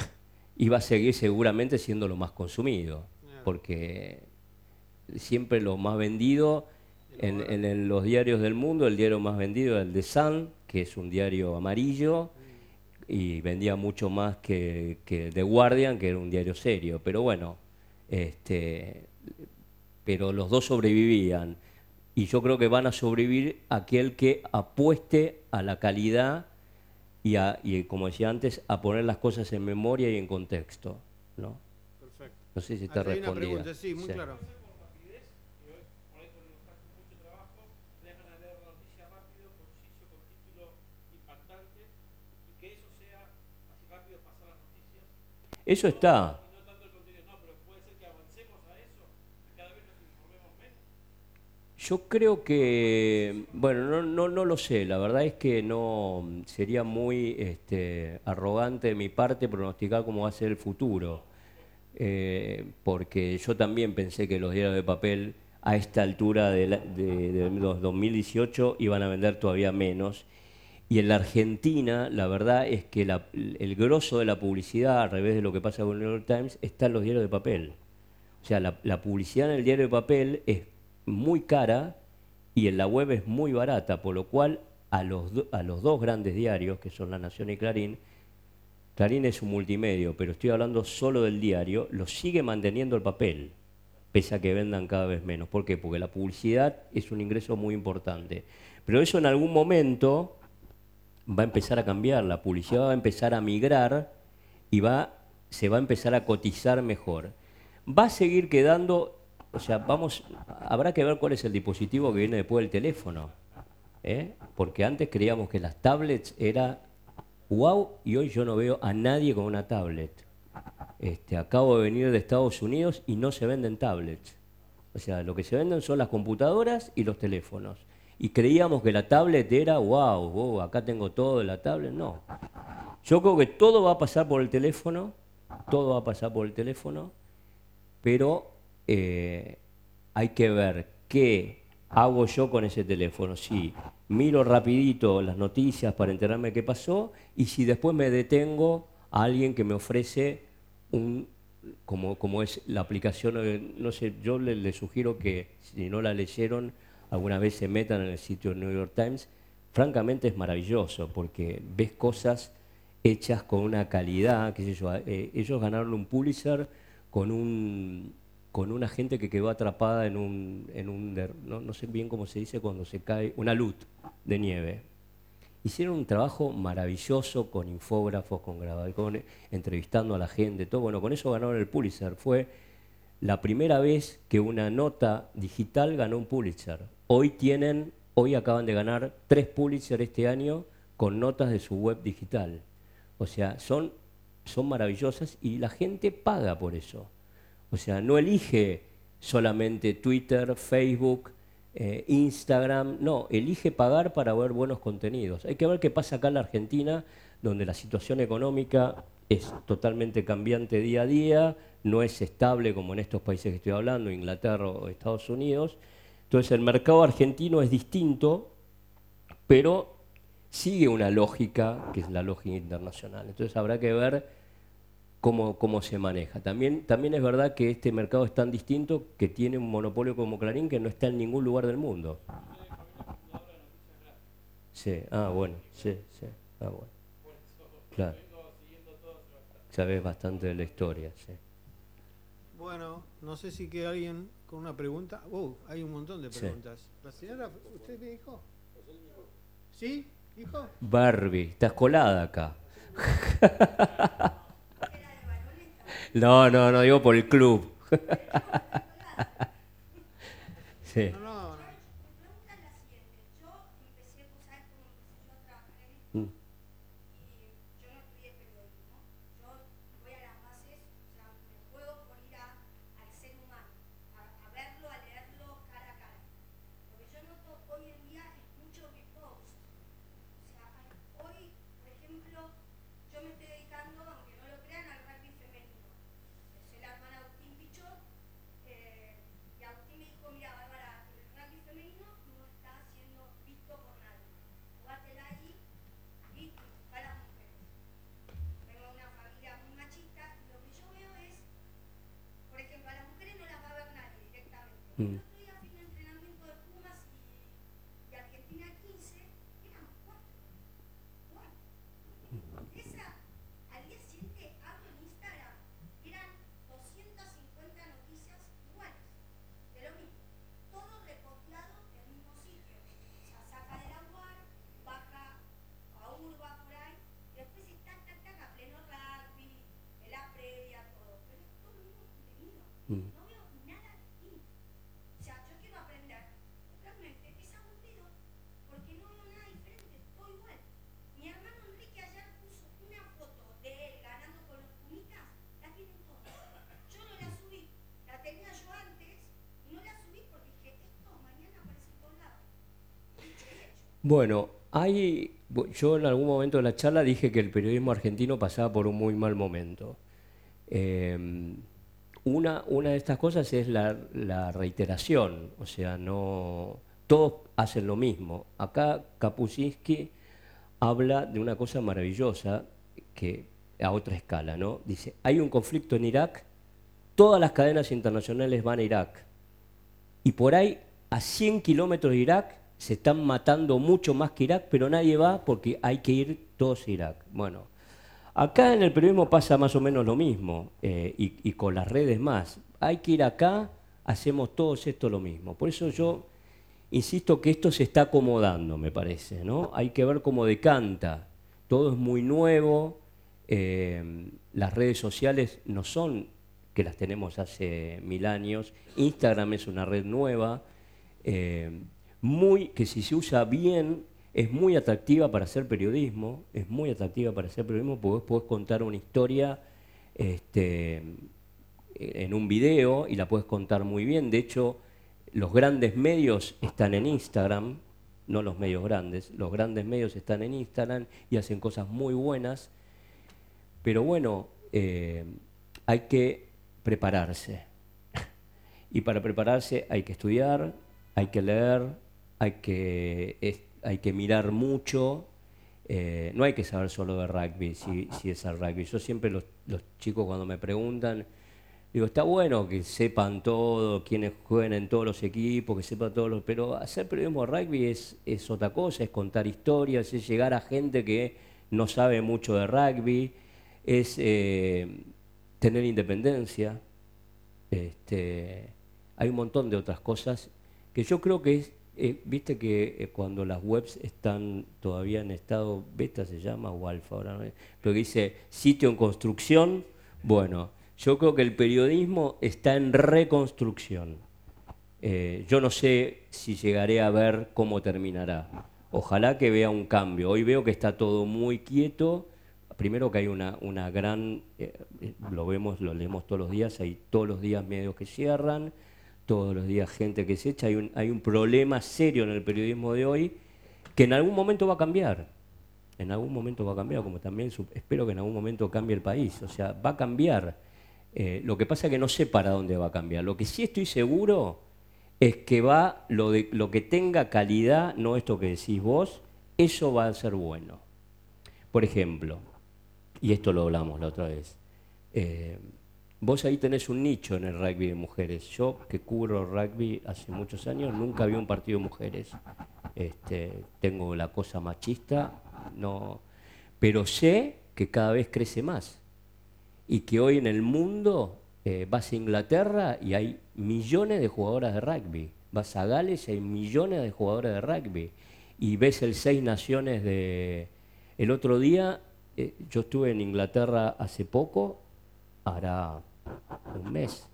Y va a seguir seguramente siendo lo más consumido. Porque siempre lo más vendido en, en, en los diarios del mundo, el diario más vendido es el The Sun, que es un diario amarillo, y vendía mucho más que, que The Guardian, que era un diario serio. Pero bueno, este, pero los dos sobrevivían. Y yo creo que van a sobrevivir aquel que apueste a la calidad y, a, y como decía antes, a poner las cosas en memoria y en contexto, ¿no? Perfecto. No sé si te Acá hay una respondía. pregunta, sí, muy Sí. claro. Eso está. Yo creo que, bueno, no, no, no lo sé, la verdad es que no sería muy este, arrogante de mi parte pronosticar cómo va a ser el futuro, eh, porque yo también pensé que los diarios de papel a esta altura de, la- de, de los dos mil dieciocho iban a vender todavía menos, y en la Argentina la verdad es que la- el grosso de la publicidad, al revés de lo que pasa con el New York Times, está en los diarios de papel. O sea, la, la publicidad en el diario de papel es muy cara y en la web es muy barata, por lo cual a los, do, a los dos grandes diarios, que son La Nación y Clarín, Clarín es un multimedio, pero estoy hablando solo del diario, lo sigue manteniendo el papel, pese a que vendan cada vez menos. ¿Por qué? Porque la publicidad es un ingreso muy importante. Pero eso en algún momento va a empezar a cambiar, la publicidad va a empezar a migrar y va, se va a empezar a cotizar mejor. Va a seguir quedando, o sea, vamos, habrá que ver cuál es el dispositivo que viene después del teléfono, ¿eh? Porque antes creíamos que las tablets era wow y hoy yo no veo a nadie con una tablet. Este, acabo de venir de Estados Unidos y no se venden tablets. O sea, lo que se venden son las computadoras y los teléfonos. Y creíamos que la tablet era wow, wow, acá tengo todo de la tablet. No. Yo creo que todo va a pasar por el teléfono, todo va a pasar por el teléfono, pero eh, hay que ver qué hago yo con ese teléfono. Si miro rapidito las noticias para enterarme qué pasó y si después me detengo a alguien que me ofrece un, como, como es la aplicación, no sé, yo les le sugiero que si no la leyeron, alguna vez se metan en el sitio del New York Times. Francamente es maravilloso porque ves cosas hechas con una calidad, qué sé yo, eh, ellos ganaron un Pulitzer con un con una gente que quedó atrapada en un, en un no, no sé bien cómo se dice cuando se cae, una luz de nieve. Hicieron un trabajo maravilloso con infógrafos, con grabadores, entrevistando a la gente, todo. Bueno, con eso ganaron el Pulitzer. Fue la primera vez que una nota digital ganó un Pulitzer. Hoy tienen, hoy acaban de ganar tres Pulitzer este año con notas de su web digital. O sea, son, son maravillosas y la gente paga por eso. O sea, no elige solamente Twitter, Facebook, eh, Instagram, no, elige pagar para ver buenos contenidos. Hay que ver qué pasa acá en la Argentina, donde la situación económica es totalmente cambiante día a día, no es estable como en estos países que estoy hablando, Inglaterra o Estados Unidos. Entonces el mercado argentino es distinto, pero sigue una lógica que es la lógica internacional. Entonces habrá que ver Cómo, cómo se maneja. También, también es verdad que este mercado es tan distinto que tiene un monopolio como Clarín que no está en ningún lugar del mundo. Sí, ah, bueno, sí, sí, ah, bueno. Claro. Sabes bastante de la historia, sí. Bueno, no sé si queda alguien con una pregunta. Uh, hay un montón de preguntas. Sí. La señora, ¿usted me dijo? ¿Sí? ¿Dijo? Barbie, estás colada acá. No, no, no, digo por el club. Sí. No, no, no. Mi pregunta es la siguiente. Yo empecé, vos sabés cómo empecé yo a trabajar en esto, Mm. y yo no estudié periodismo. Yo voy a las bases, o sea, me juego por ir a, al ser humano, a, a verlo, a leerlo cara a cara. Lo que yo noto hoy en día es mucho repost. O sea, hay- hoy, por ejemplo, yo me estoy dedicando, aunque no lo crean, al rugby femenino. Soy la hermana de Agustín Pichot, eh, y Agustín me dijo, mira, Bárbara, el rugby femenino no está siendo visto por nadie. Jugátela ahí y buscá a las mujeres. Vengo de una familia muy machista y lo que yo veo es, por ejemplo, a las mujeres no las va a ver nadie directamente. Mm. El otro día fui a un entrenamiento de Pumas y, y Argentina quince, eran cuatro. Cuatro. Esa, al día siguiente abro en Instagram, eran doscientas cincuenta noticias iguales, de lo mismo, todo reposteado del mismo sitio. O sea, saca de la U A R, baja a Urba por ahí, y después está, tac, tac, a pleno rugby, en la previa, todo. Pero es todo el mismo contenido. Mm. No veo nada distinto. O sea, yo quiero aprender, realmente es aburrido, porque no veo nada diferente, todo igual. Mi hermano Enrique ayer puso una foto de él ganando con los Pumitas, la tienen todas. Yo no la subí, la tenía yo antes y no la subí porque dije, esto mañana aparece en todos lados. Dicho y hecho. Bueno, hay, bu- yo en algún momento de la charla dije que el periodismo argentino pasaba por un muy mal momento. Eh, una, una de estas cosas es la, la reiteración, o sea, no todos hacen lo mismo. Acá Kapuscinski habla de una cosa maravillosa que a otra escala, ¿no? Dice, hay un conflicto en Irak, todas las cadenas internacionales van a Irak y por ahí a cien kilómetros de Irak, se están matando mucho más que Irak, pero nadie va porque hay que ir todos a Irak. Bueno, acá en el periodismo pasa más o menos lo mismo, eh, y, y con las redes más. Hay que ir acá, hacemos todos esto lo mismo. Por eso yo insisto que esto se está acomodando, me parece, ¿no? Hay que ver cómo decanta. Todo es muy nuevo, eh, las redes sociales no son que las tenemos hace mil años, Instagram es una red nueva, eh, muy, que si se usa bien es muy atractiva para hacer periodismo, es muy atractiva para hacer periodismo porque vos podés contar una historia este, en un video y la puedes contar muy bien. De hecho, los grandes medios están en Instagram, no los medios grandes, los grandes medios están en Instagram y hacen cosas muy buenas, pero bueno, eh, hay que prepararse. Y para prepararse hay que estudiar, hay que leer, hay que, es, hay que mirar mucho. Eh, no hay que saber solo de rugby, si, si es el rugby. Yo siempre los, los chicos cuando me preguntan, digo, está bueno que sepan todo, quienes jueguen en todos los equipos, que sepan todos los... Pero hacer periodismo de rugby es, es otra cosa, es contar historias, es llegar a gente que no sabe mucho de rugby, es eh, tener independencia. Este, hay un montón de otras cosas que yo creo que es, eh, viste que eh, cuando las webs están todavía en estado beta se llama o alfa, ahora no es, pero que dice sitio en construcción, bueno, yo creo que el periodismo está en reconstrucción. Eh, yo no sé si llegaré a ver cómo terminará. Ojalá que vea un cambio. Hoy veo que está todo muy quieto. Primero que hay una, una gran, eh, lo vemos, lo leemos todos los días, hay todos los días medios que cierran, todos los días gente que se echa, hay un, hay un problema serio en el periodismo de hoy que en algún momento va a cambiar, en algún momento va a cambiar, como también espero que en algún momento cambie el país, o sea, va a cambiar. Eh, lo que pasa es que no sé para dónde va a cambiar. Lo que sí estoy seguro es que va, lo, de, lo que tenga calidad, no esto que decís vos, eso va a ser bueno. Por ejemplo, y esto lo hablamos la otra vez, eh, vos ahí tenés un nicho en el rugby de mujeres. Yo, que cubro rugby hace muchos años, nunca vi un partido de mujeres. Este, tengo la cosa machista, no, pero sé que cada vez crece más. Y que hoy en el mundo eh, vas a Inglaterra y hay millones de jugadoras de rugby. Vas a Gales y hay millones de jugadoras de rugby. Y ves el Seis Naciones de... El otro día... Eh, yo estuve en Inglaterra hace poco, hará un mes.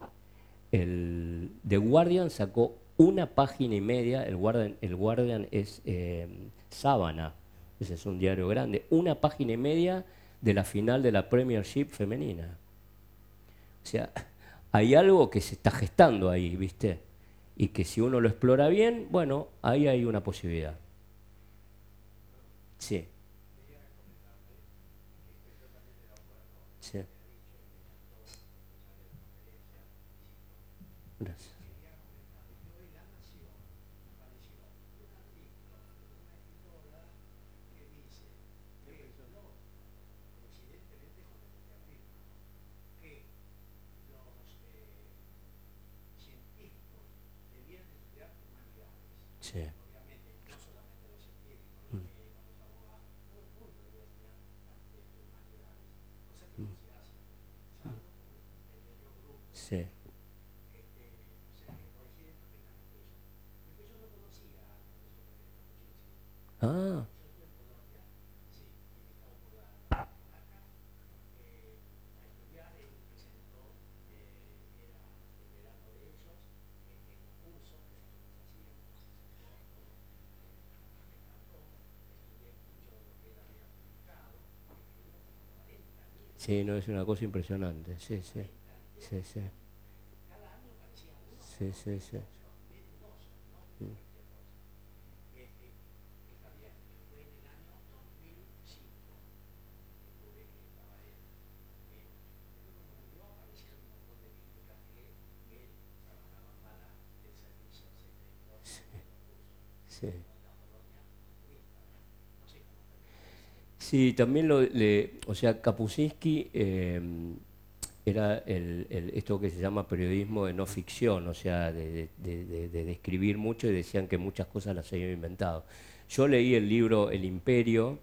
El The Guardian sacó una página y media, el Guardian, el Guardian es eh, Sábana, ese es un diario grande, una página y media de la final de la Premiership femenina. O sea, hay algo que se está gestando ahí, ¿viste? Y que si uno lo explora bien, bueno, ahí hay una posibilidad. Sí. Sí. Gracias. Sí. Sí. Ah. Sí, no, es una cosa impresionante. Sí, sí. Sí, sí. Sí, sí, sí. Mm. Sí. Sí, también lo, le, o sea, Kapuscinski, eh, era el, el, esto que se llama periodismo de no ficción, o sea, de, de, de, de, de escribir mucho, y decían que muchas cosas las había inventado. Yo leí el libro El Imperio,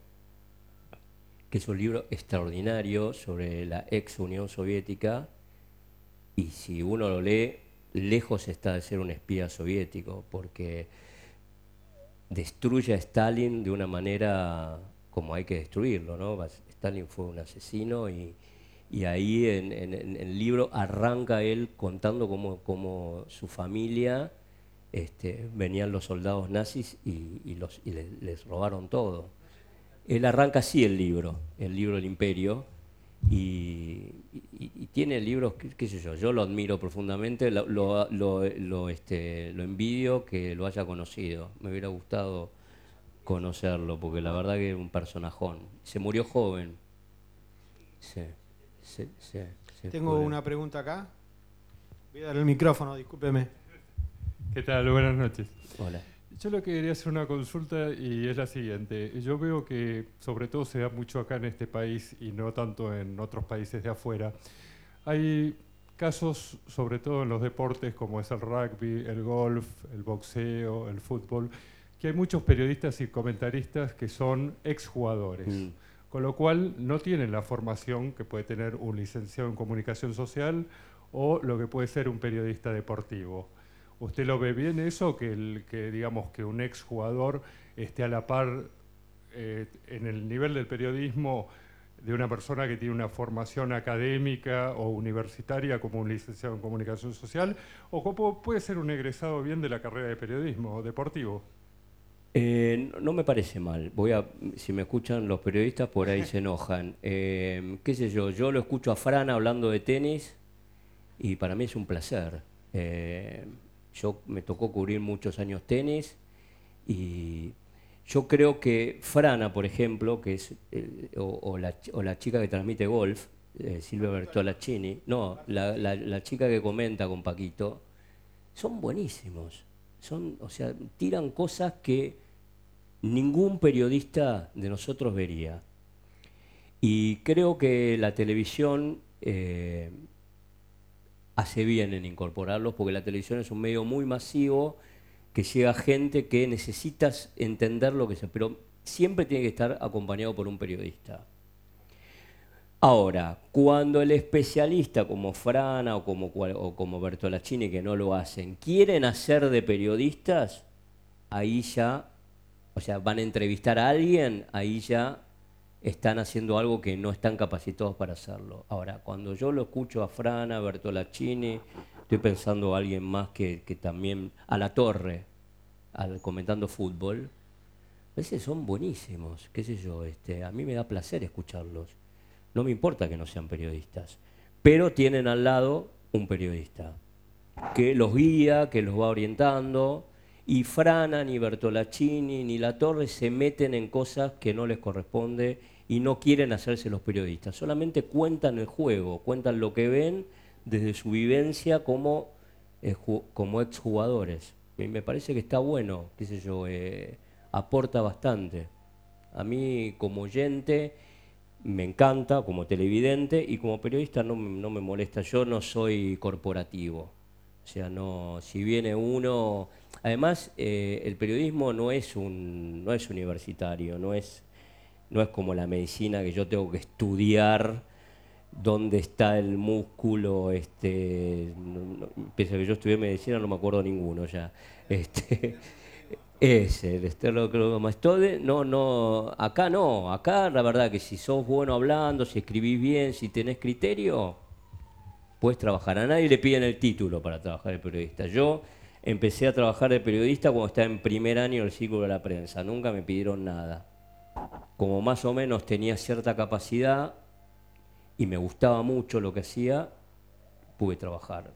que es un libro extraordinario sobre la ex Unión Soviética, y si uno lo lee, lejos está de ser un espía soviético, porque destruye a Stalin de una manera como hay que destruirlo, ¿no? Stalin fue un asesino, y, y ahí en, en, en el libro arranca él contando cómo, cómo su familia, este, venían los soldados nazis y, y, los, y les, les robaron todo. Él arranca así el libro, el libro El Imperio, y, y, y tiene libros, qué, qué sé yo, yo lo admiro profundamente, lo, lo, lo, lo, este, lo envidio que lo haya conocido. Me hubiera gustado conocerlo, porque la verdad que era un personajón. Se murió joven. Sí, sí, sí, sí, Tengo fue. una pregunta acá. Voy a dar el micrófono, discúlpeme. ¿Qué tal? Buenas noches. Hola. Yo lo que quería hacer una consulta y es la siguiente. Yo veo que sobre todo se da mucho acá en este país y no tanto en otros países de afuera. Hay casos, sobre todo en los deportes como es el rugby, el golf, el boxeo, el fútbol, que hay muchos periodistas y comentaristas que son exjugadores, mm. con lo cual no tienen la formación que puede tener un licenciado en comunicación social o lo que puede ser un periodista deportivo. ¿Usted lo ve bien eso, que, el, que digamos que un exjugador esté a la par eh, en el nivel del periodismo de una persona que tiene una formación académica o universitaria como un licenciado en comunicación social, o como puede ser un egresado bien de la carrera de periodismo deportivo? Eh, no, no me parece mal. Voy a, si me escuchan los periodistas por ahí se enojan. Eh, qué sé yo, yo lo escucho a Fran hablando de tenis y para mí es un placer. Eh, Yo me tocó cubrir muchos años tenis y yo creo que Frana, por ejemplo, que es eh, o, o, la, o la chica que transmite golf, eh, Silvia Bertolaccini, no, la, la, la chica que comenta con Paquito, son buenísimos. Son, o sea, tiran cosas que ningún periodista de nosotros vería. Y creo que la televisión eh, hace bien en incorporarlos, porque la televisión es un medio muy masivo que llega a gente que necesitas entender lo que se... Pero siempre tiene que estar acompañado por un periodista. Ahora, cuando el especialista como Frana o como, o como Bertolaccini, que no lo hacen, quieren hacer de periodistas, ahí ya, o sea, van a entrevistar a alguien, ahí ya están haciendo algo que no están capacitados para hacerlo. Ahora, cuando yo lo escucho a Frana, a Bertolaccini, estoy pensando a alguien más que, que también, a La Torre, al, comentando fútbol, a veces son buenísimos, qué sé yo, este, a mí me da placer escucharlos. No me importa que no sean periodistas, pero tienen al lado un periodista que los guía, que los va orientando, y Frana, ni Bertolaccini, ni La Torre se meten en cosas que no les corresponde y no quieren hacerse los periodistas. Solamente cuentan el juego, cuentan lo que ven desde su vivencia como, eh, como exjugadores. Y me parece que está bueno, qué sé yo, eh, aporta bastante. A mí como oyente me encanta, como televidente, y como periodista no, no me molesta. Yo no soy corporativo. O sea, no, si viene uno... Además, eh, el periodismo no es, un, no es universitario, no es, no es como la medicina que yo tengo que estudiar dónde está el músculo. Este, no, no, pese a que yo estudié medicina, no me acuerdo ninguno ya. Este, ese, el esterocromastode, no, no, acá no, acá la verdad que si sos bueno hablando, si escribís bien, si tenés criterio, puedes trabajar. A nadie le piden el título para trabajar de periodista. Yo empecé a trabajar de periodista cuando estaba en primer año del ciclo de la prensa, nunca me pidieron nada. Como más o menos tenía cierta capacidad y me gustaba mucho lo que hacía, pude trabajar.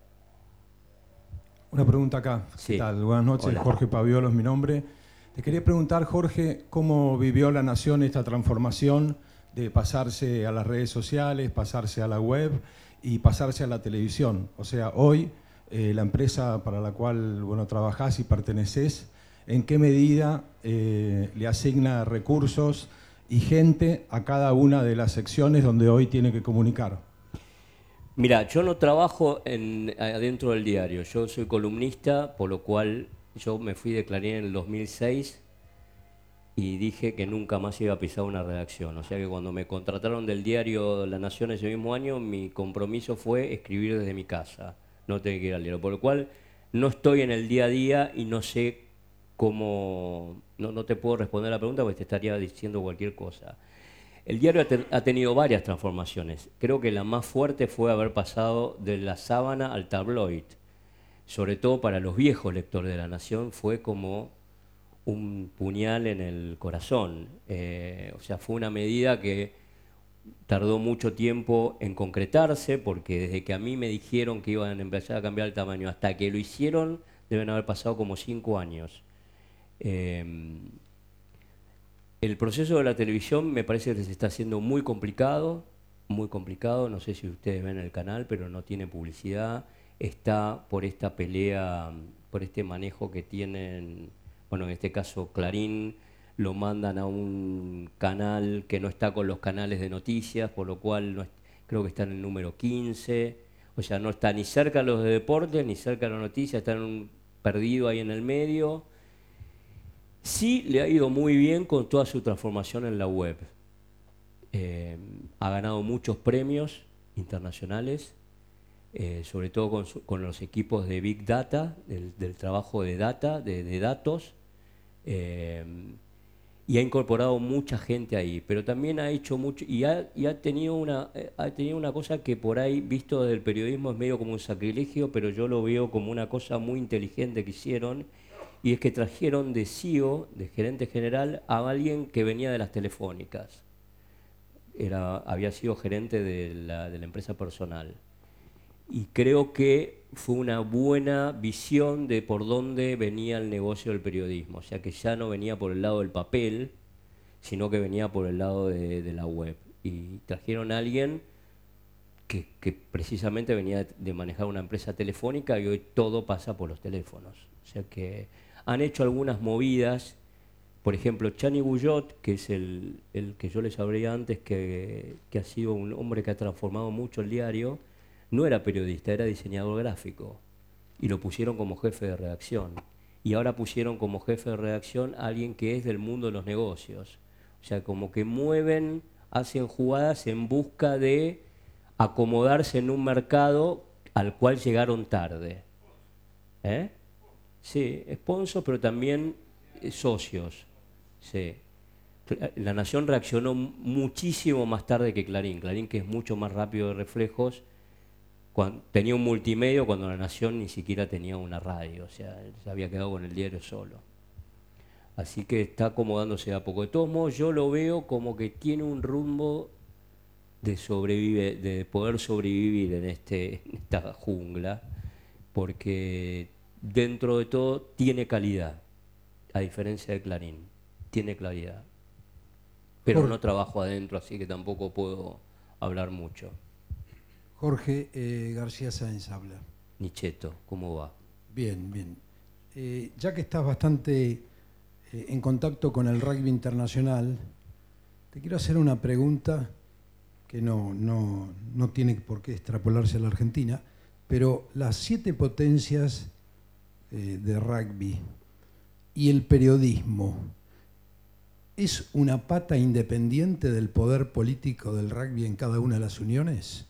Una pregunta acá. Sí. ¿Qué tal? Buenas noches. Hola. Jorge Paviolo es mi nombre. Te quería preguntar, Jorge, ¿cómo vivió la nación esta transformación de pasarse a las redes sociales, pasarse a la web y pasarse a la televisión? O sea, hoy eh, la empresa para la cual bueno, trabajás y pertenecés, ¿en qué medida eh, le asigna recursos y gente a cada una de las secciones donde hoy tiene que comunicar? Mira, yo no trabajo en, adentro del diario, yo soy columnista, por lo cual yo me fui de Clarín en el dos mil seis y dije que nunca más iba a pisar una redacción. O sea que cuando me contrataron del diario La Nación ese mismo año, mi compromiso fue escribir desde mi casa, no tener que ir al diario. Por lo cual no estoy en el día a día y no sé cómo, no, no te puedo responder la pregunta porque te estaría diciendo cualquier cosa. El diario ha, te, ha tenido varias transformaciones. Creo que la más fuerte fue haber pasado de la sábana al tabloid. Sobre todo para los viejos lectores de La Nación fue como un puñal en el corazón. Eh, o sea, fue una medida que tardó mucho tiempo en concretarse, porque desde que a mí me dijeron que iban a empezar a cambiar el tamaño hasta que lo hicieron, deben haber pasado como cinco años. Eh, el proceso de la televisión me parece que se está haciendo muy complicado, muy complicado, no sé si ustedes ven el canal, pero no tiene publicidad, está por esta pelea, por este manejo que tienen, bueno, en este caso Clarín, lo mandan a un canal que no está con los canales de noticias, por lo cual no es, creo que está en el número quince, o sea, no está ni cerca de los de deportes, ni cerca de las noticias, está en un, perdido ahí en el medio. Sí le ha ido muy bien con toda su transformación en la web. Eh, ha ganado muchos premios internacionales, eh, sobre todo con, su, con los equipos de Big Data, del, del trabajo de data, de, de datos, eh, y ha incorporado mucha gente ahí, pero también ha hecho mucho, y ha, y ha, tenido una, eh, ha tenido una cosa que por ahí, visto desde el periodismo, es medio como un sacrilegio, pero yo lo veo como una cosa muy inteligente que hicieron, y es que trajeron de C E O, de gerente general, a alguien que venía de las telefónicas. Era, había sido gerente de la, de la empresa personal. Y creo que fue una buena visión de por dónde venía el negocio del periodismo. O sea, que ya no venía por el lado del papel, sino que venía por el lado de, de la web. Y trajeron a alguien que, que precisamente venía de manejar una empresa telefónica y hoy todo pasa por los teléfonos. O sea que han hecho algunas movidas. Por ejemplo, Chani Buyot, que es el, el que yo les hablé antes, que, que ha sido un hombre que ha transformado mucho el diario, no era periodista, era diseñador gráfico. Y lo pusieron como jefe de redacción. Y ahora pusieron como jefe de redacción a alguien que es del mundo de los negocios. O sea, como que mueven, hacen jugadas en busca de acomodarse en un mercado al cual llegaron tarde. ¿Eh? Sí, sponsors, pero también eh, socios. Sí. La Nación reaccionó muchísimo más tarde que Clarín. Clarín, que es mucho más rápido de reflejos, cuando, tenía un multimedio cuando La Nación ni siquiera tenía una radio. O sea, se había quedado con el diario solo. Así que está acomodándose de a poco. De todos modos, yo lo veo como que tiene un rumbo de, sobrevive, de poder sobrevivir en, este, en esta jungla, porque dentro de todo tiene calidad, a diferencia de Clarín, tiene calidad. Pero Jorge, no trabajo adentro, así que tampoco puedo hablar mucho. Jorge eh, García Sáenz habla. Nicheto, ¿cómo va? Bien, bien. Eh, ya que estás bastante eh, en contacto con el rugby internacional, te quiero hacer una pregunta que no, no, no tiene por qué extrapolarse a la Argentina, pero las siete potencias eh, de rugby y el periodismo, ¿es una pata independiente del poder político del rugby en cada una de las uniones?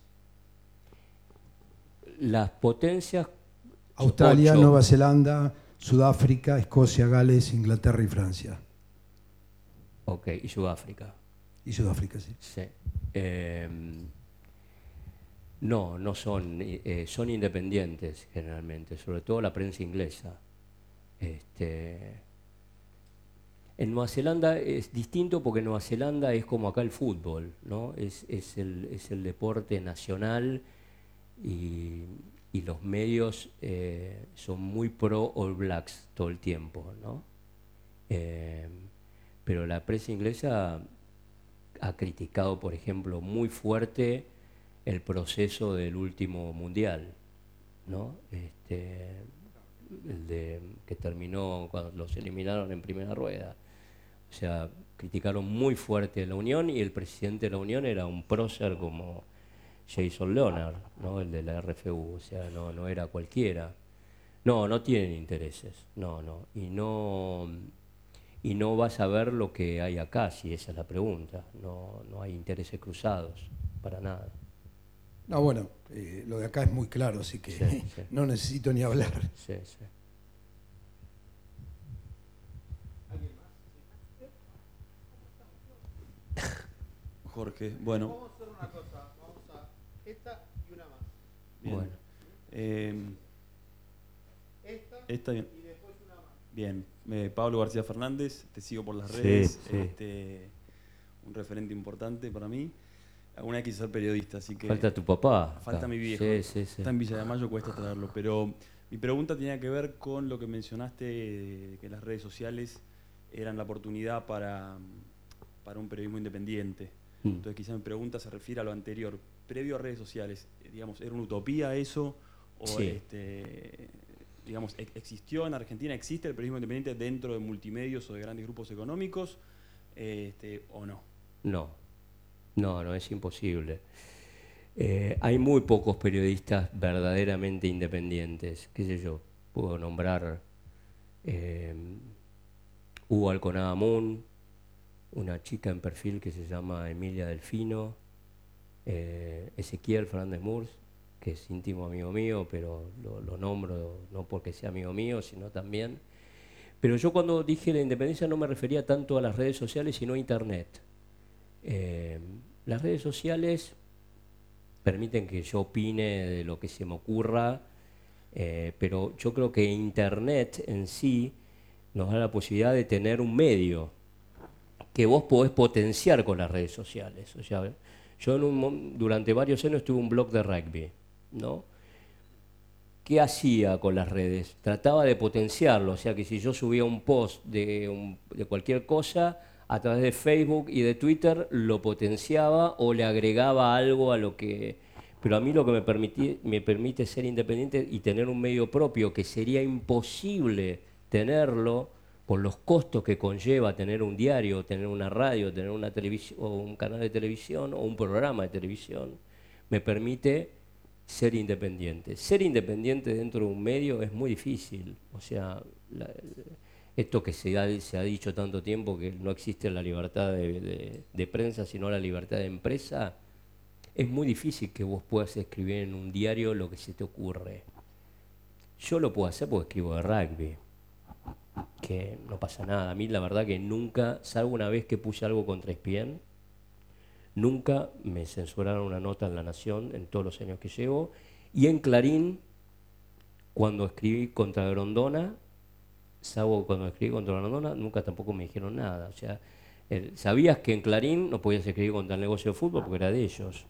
Las potencias... Australia, ocho. Nueva Zelanda, Sudáfrica, Escocia, Gales, Inglaterra y Francia. Ok, y Sudáfrica. Y Sudáfrica, sí. Sí. Eh, no, no son, eh, son independientes generalmente, sobre todo la prensa inglesa. Este, en Nueva Zelanda es distinto porque Nueva Zelanda es como acá el fútbol, ¿no? Es, es, el, es el deporte nacional y, y los medios eh, son muy pro All Blacks todo el tiempo, ¿no? Eh, pero la prensa inglesa ha criticado, por ejemplo, muy fuerte el proceso del último mundial, ¿no? Este, el de, que terminó cuando los eliminaron en primera rueda. O sea, criticaron muy fuerte la Unión y el presidente de la Unión era un prócer como... Jason Leonard, ¿no? El de la R F U, o sea, no, no era cualquiera. No, no tienen intereses, no, no. Y no, y no vas a ver lo que hay acá, si esa es la pregunta. No, no hay intereses cruzados, para nada. No, bueno, eh, lo de acá es muy claro, así que Sí, sí. no necesito ni hablar. Sí, sí. Jorge, bueno. Vamos a hacer una cosa, vamos a esta y una más. Bien. Bueno. Eh, Esta, esta bien. y después una más. Bien. Eh, Pablo García Fernández, te sigo por las Sí, redes. sí. Este, un referente importante para mí. Alguna vez quise ser periodista, así que... Falta tu papá. Falta acá. mi viejo. Sí, sí, sí. Está en Villa de Mayo, cuesta traerlo. Pero mi pregunta tenía que ver con lo que mencionaste, de que las redes sociales eran la oportunidad para, para un periodismo independiente. Mm. Entonces quizá mi pregunta se refiere a lo anterior. Previo a redes sociales, eh, digamos, ¿era una utopía eso? ¿O Sí. este, digamos, ex- existió en Argentina, existe el periodismo independiente dentro de multimedios o de grandes grupos económicos? Este, ¿O no? No, no, no, es imposible. Eh, hay muy pocos periodistas verdaderamente independientes. ¿Qué sé yo? Puedo nombrar eh, Hugo Alconada Moon, una chica en perfil que se llama Emilia Delfino, eh, Ezequiel Fernández Murs, que es íntimo amigo mío, pero lo, lo nombro no porque sea amigo mío, sino también. Pero yo cuando dije la independencia no me refería tanto a las redes sociales, sino a Internet. Eh, las redes sociales permiten que yo opine de lo que se me ocurra, eh, pero yo creo que Internet en sí nos da la posibilidad de tener un medio que vos podés potenciar con las redes sociales. O sea, yo en un, durante varios años tuve un blog de rugby, ¿no? ¿Qué hacía con las redes? Trataba de potenciarlo, o sea que si yo subía un post de, un, de cualquier cosa, a través de Facebook y de Twitter lo potenciaba o le agregaba algo a lo que... Pero a mí lo que me, permití, me permite ser independiente y tener un medio propio, que sería imposible tenerlo por los costos que conlleva tener un diario, tener una radio, tener una televisión, o un canal de televisión o un programa de televisión, me permite ser independiente. Ser independiente dentro de un medio es muy difícil. O sea, la, esto que se ha, se ha dicho tanto tiempo, que no existe la libertad de, de, de prensa, sino la libertad de empresa, es muy difícil que vos puedas escribir en un diario lo que se te ocurre. Yo lo puedo hacer porque escribo de rugby, que no pasa nada. A mí la verdad que nunca, salvo una vez que puse algo contra E S P N, nunca me censuraron una nota en La Nación en todos los años que llevo. Y en Clarín, cuando escribí contra Grondona, salvo cuando escribí contra Grondona, nunca tampoco me dijeron nada. O sea, el, sabías que en Clarín no podías escribir contra el negocio de fútbol porque era de ellos.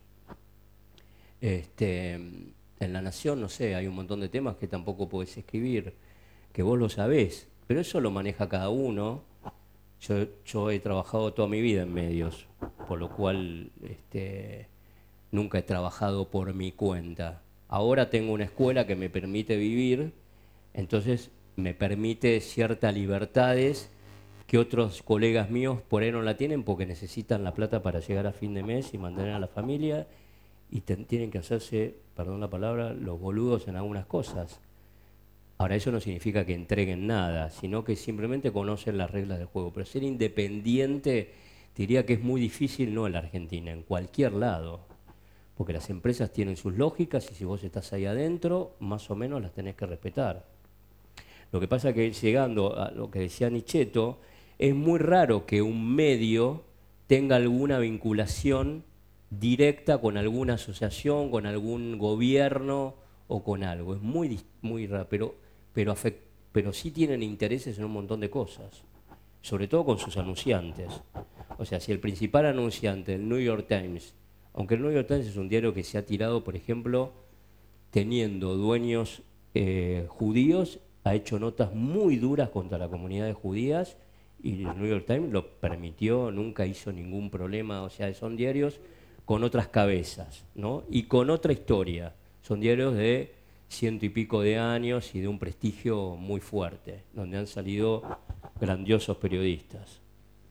Este, en La Nación, no sé, hay un montón de temas que tampoco podés escribir, que vos lo sabés, pero eso lo maneja cada uno. Yo, yo he trabajado toda mi vida en medios, por lo cual este, nunca he trabajado por mi cuenta. Ahora tengo una escuela que me permite vivir, entonces me permite ciertas libertades que otros colegas míos por ahí no la tienen porque necesitan la plata para llegar a fin de mes y mantener a la familia y te, tienen que hacerse, perdón la palabra, los boludos en algunas cosas. Ahora, eso no significa que entreguen nada, sino que simplemente conocen las reglas del juego. Pero ser independiente, diría que es muy difícil, no en la Argentina, en cualquier lado. Porque las empresas tienen sus lógicas y si vos estás ahí adentro, más o menos las tenés que respetar. Lo que pasa es que llegando a lo que decía Nichetto, es muy raro que un medio tenga alguna vinculación directa con alguna asociación, con algún gobierno o con algo. Es muy, muy raro, pero, pero, afect, pero sí tienen intereses en un montón de cosas, sobre todo con sus anunciantes. O sea, si el principal anunciante, el New York Times, aunque el New York Times es un diario que se ha tirado, por ejemplo, teniendo dueños eh, judíos, ha hecho notas muy duras contra la comunidad de judías y el New York Times lo permitió, nunca hizo ningún problema. O sea, son diarios con otras cabezas, ¿no? Y con otra historia. Son diarios de ciento y pico de años y de un prestigio muy fuerte, donde han salido grandiosos periodistas.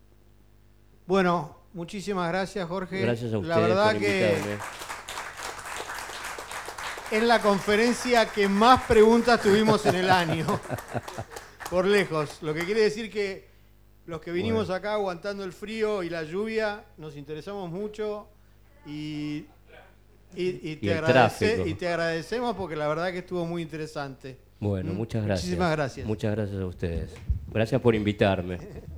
Bueno, muchísimas gracias, Jorge. Gracias a ustedes La verdad por que invitarme. es la conferencia que más preguntas tuvimos en el año. Por lejos. Lo que quiere decir que los que vinimos Bueno. acá aguantando el frío y la lluvia, nos interesamos mucho y, y, y Y te, el agradece- tráfico. y te agradecemos porque la verdad que estuvo muy interesante. Bueno, ¿Mm? muchas gracias. Muchísimas gracias. Muchas gracias a ustedes. Gracias por invitarme.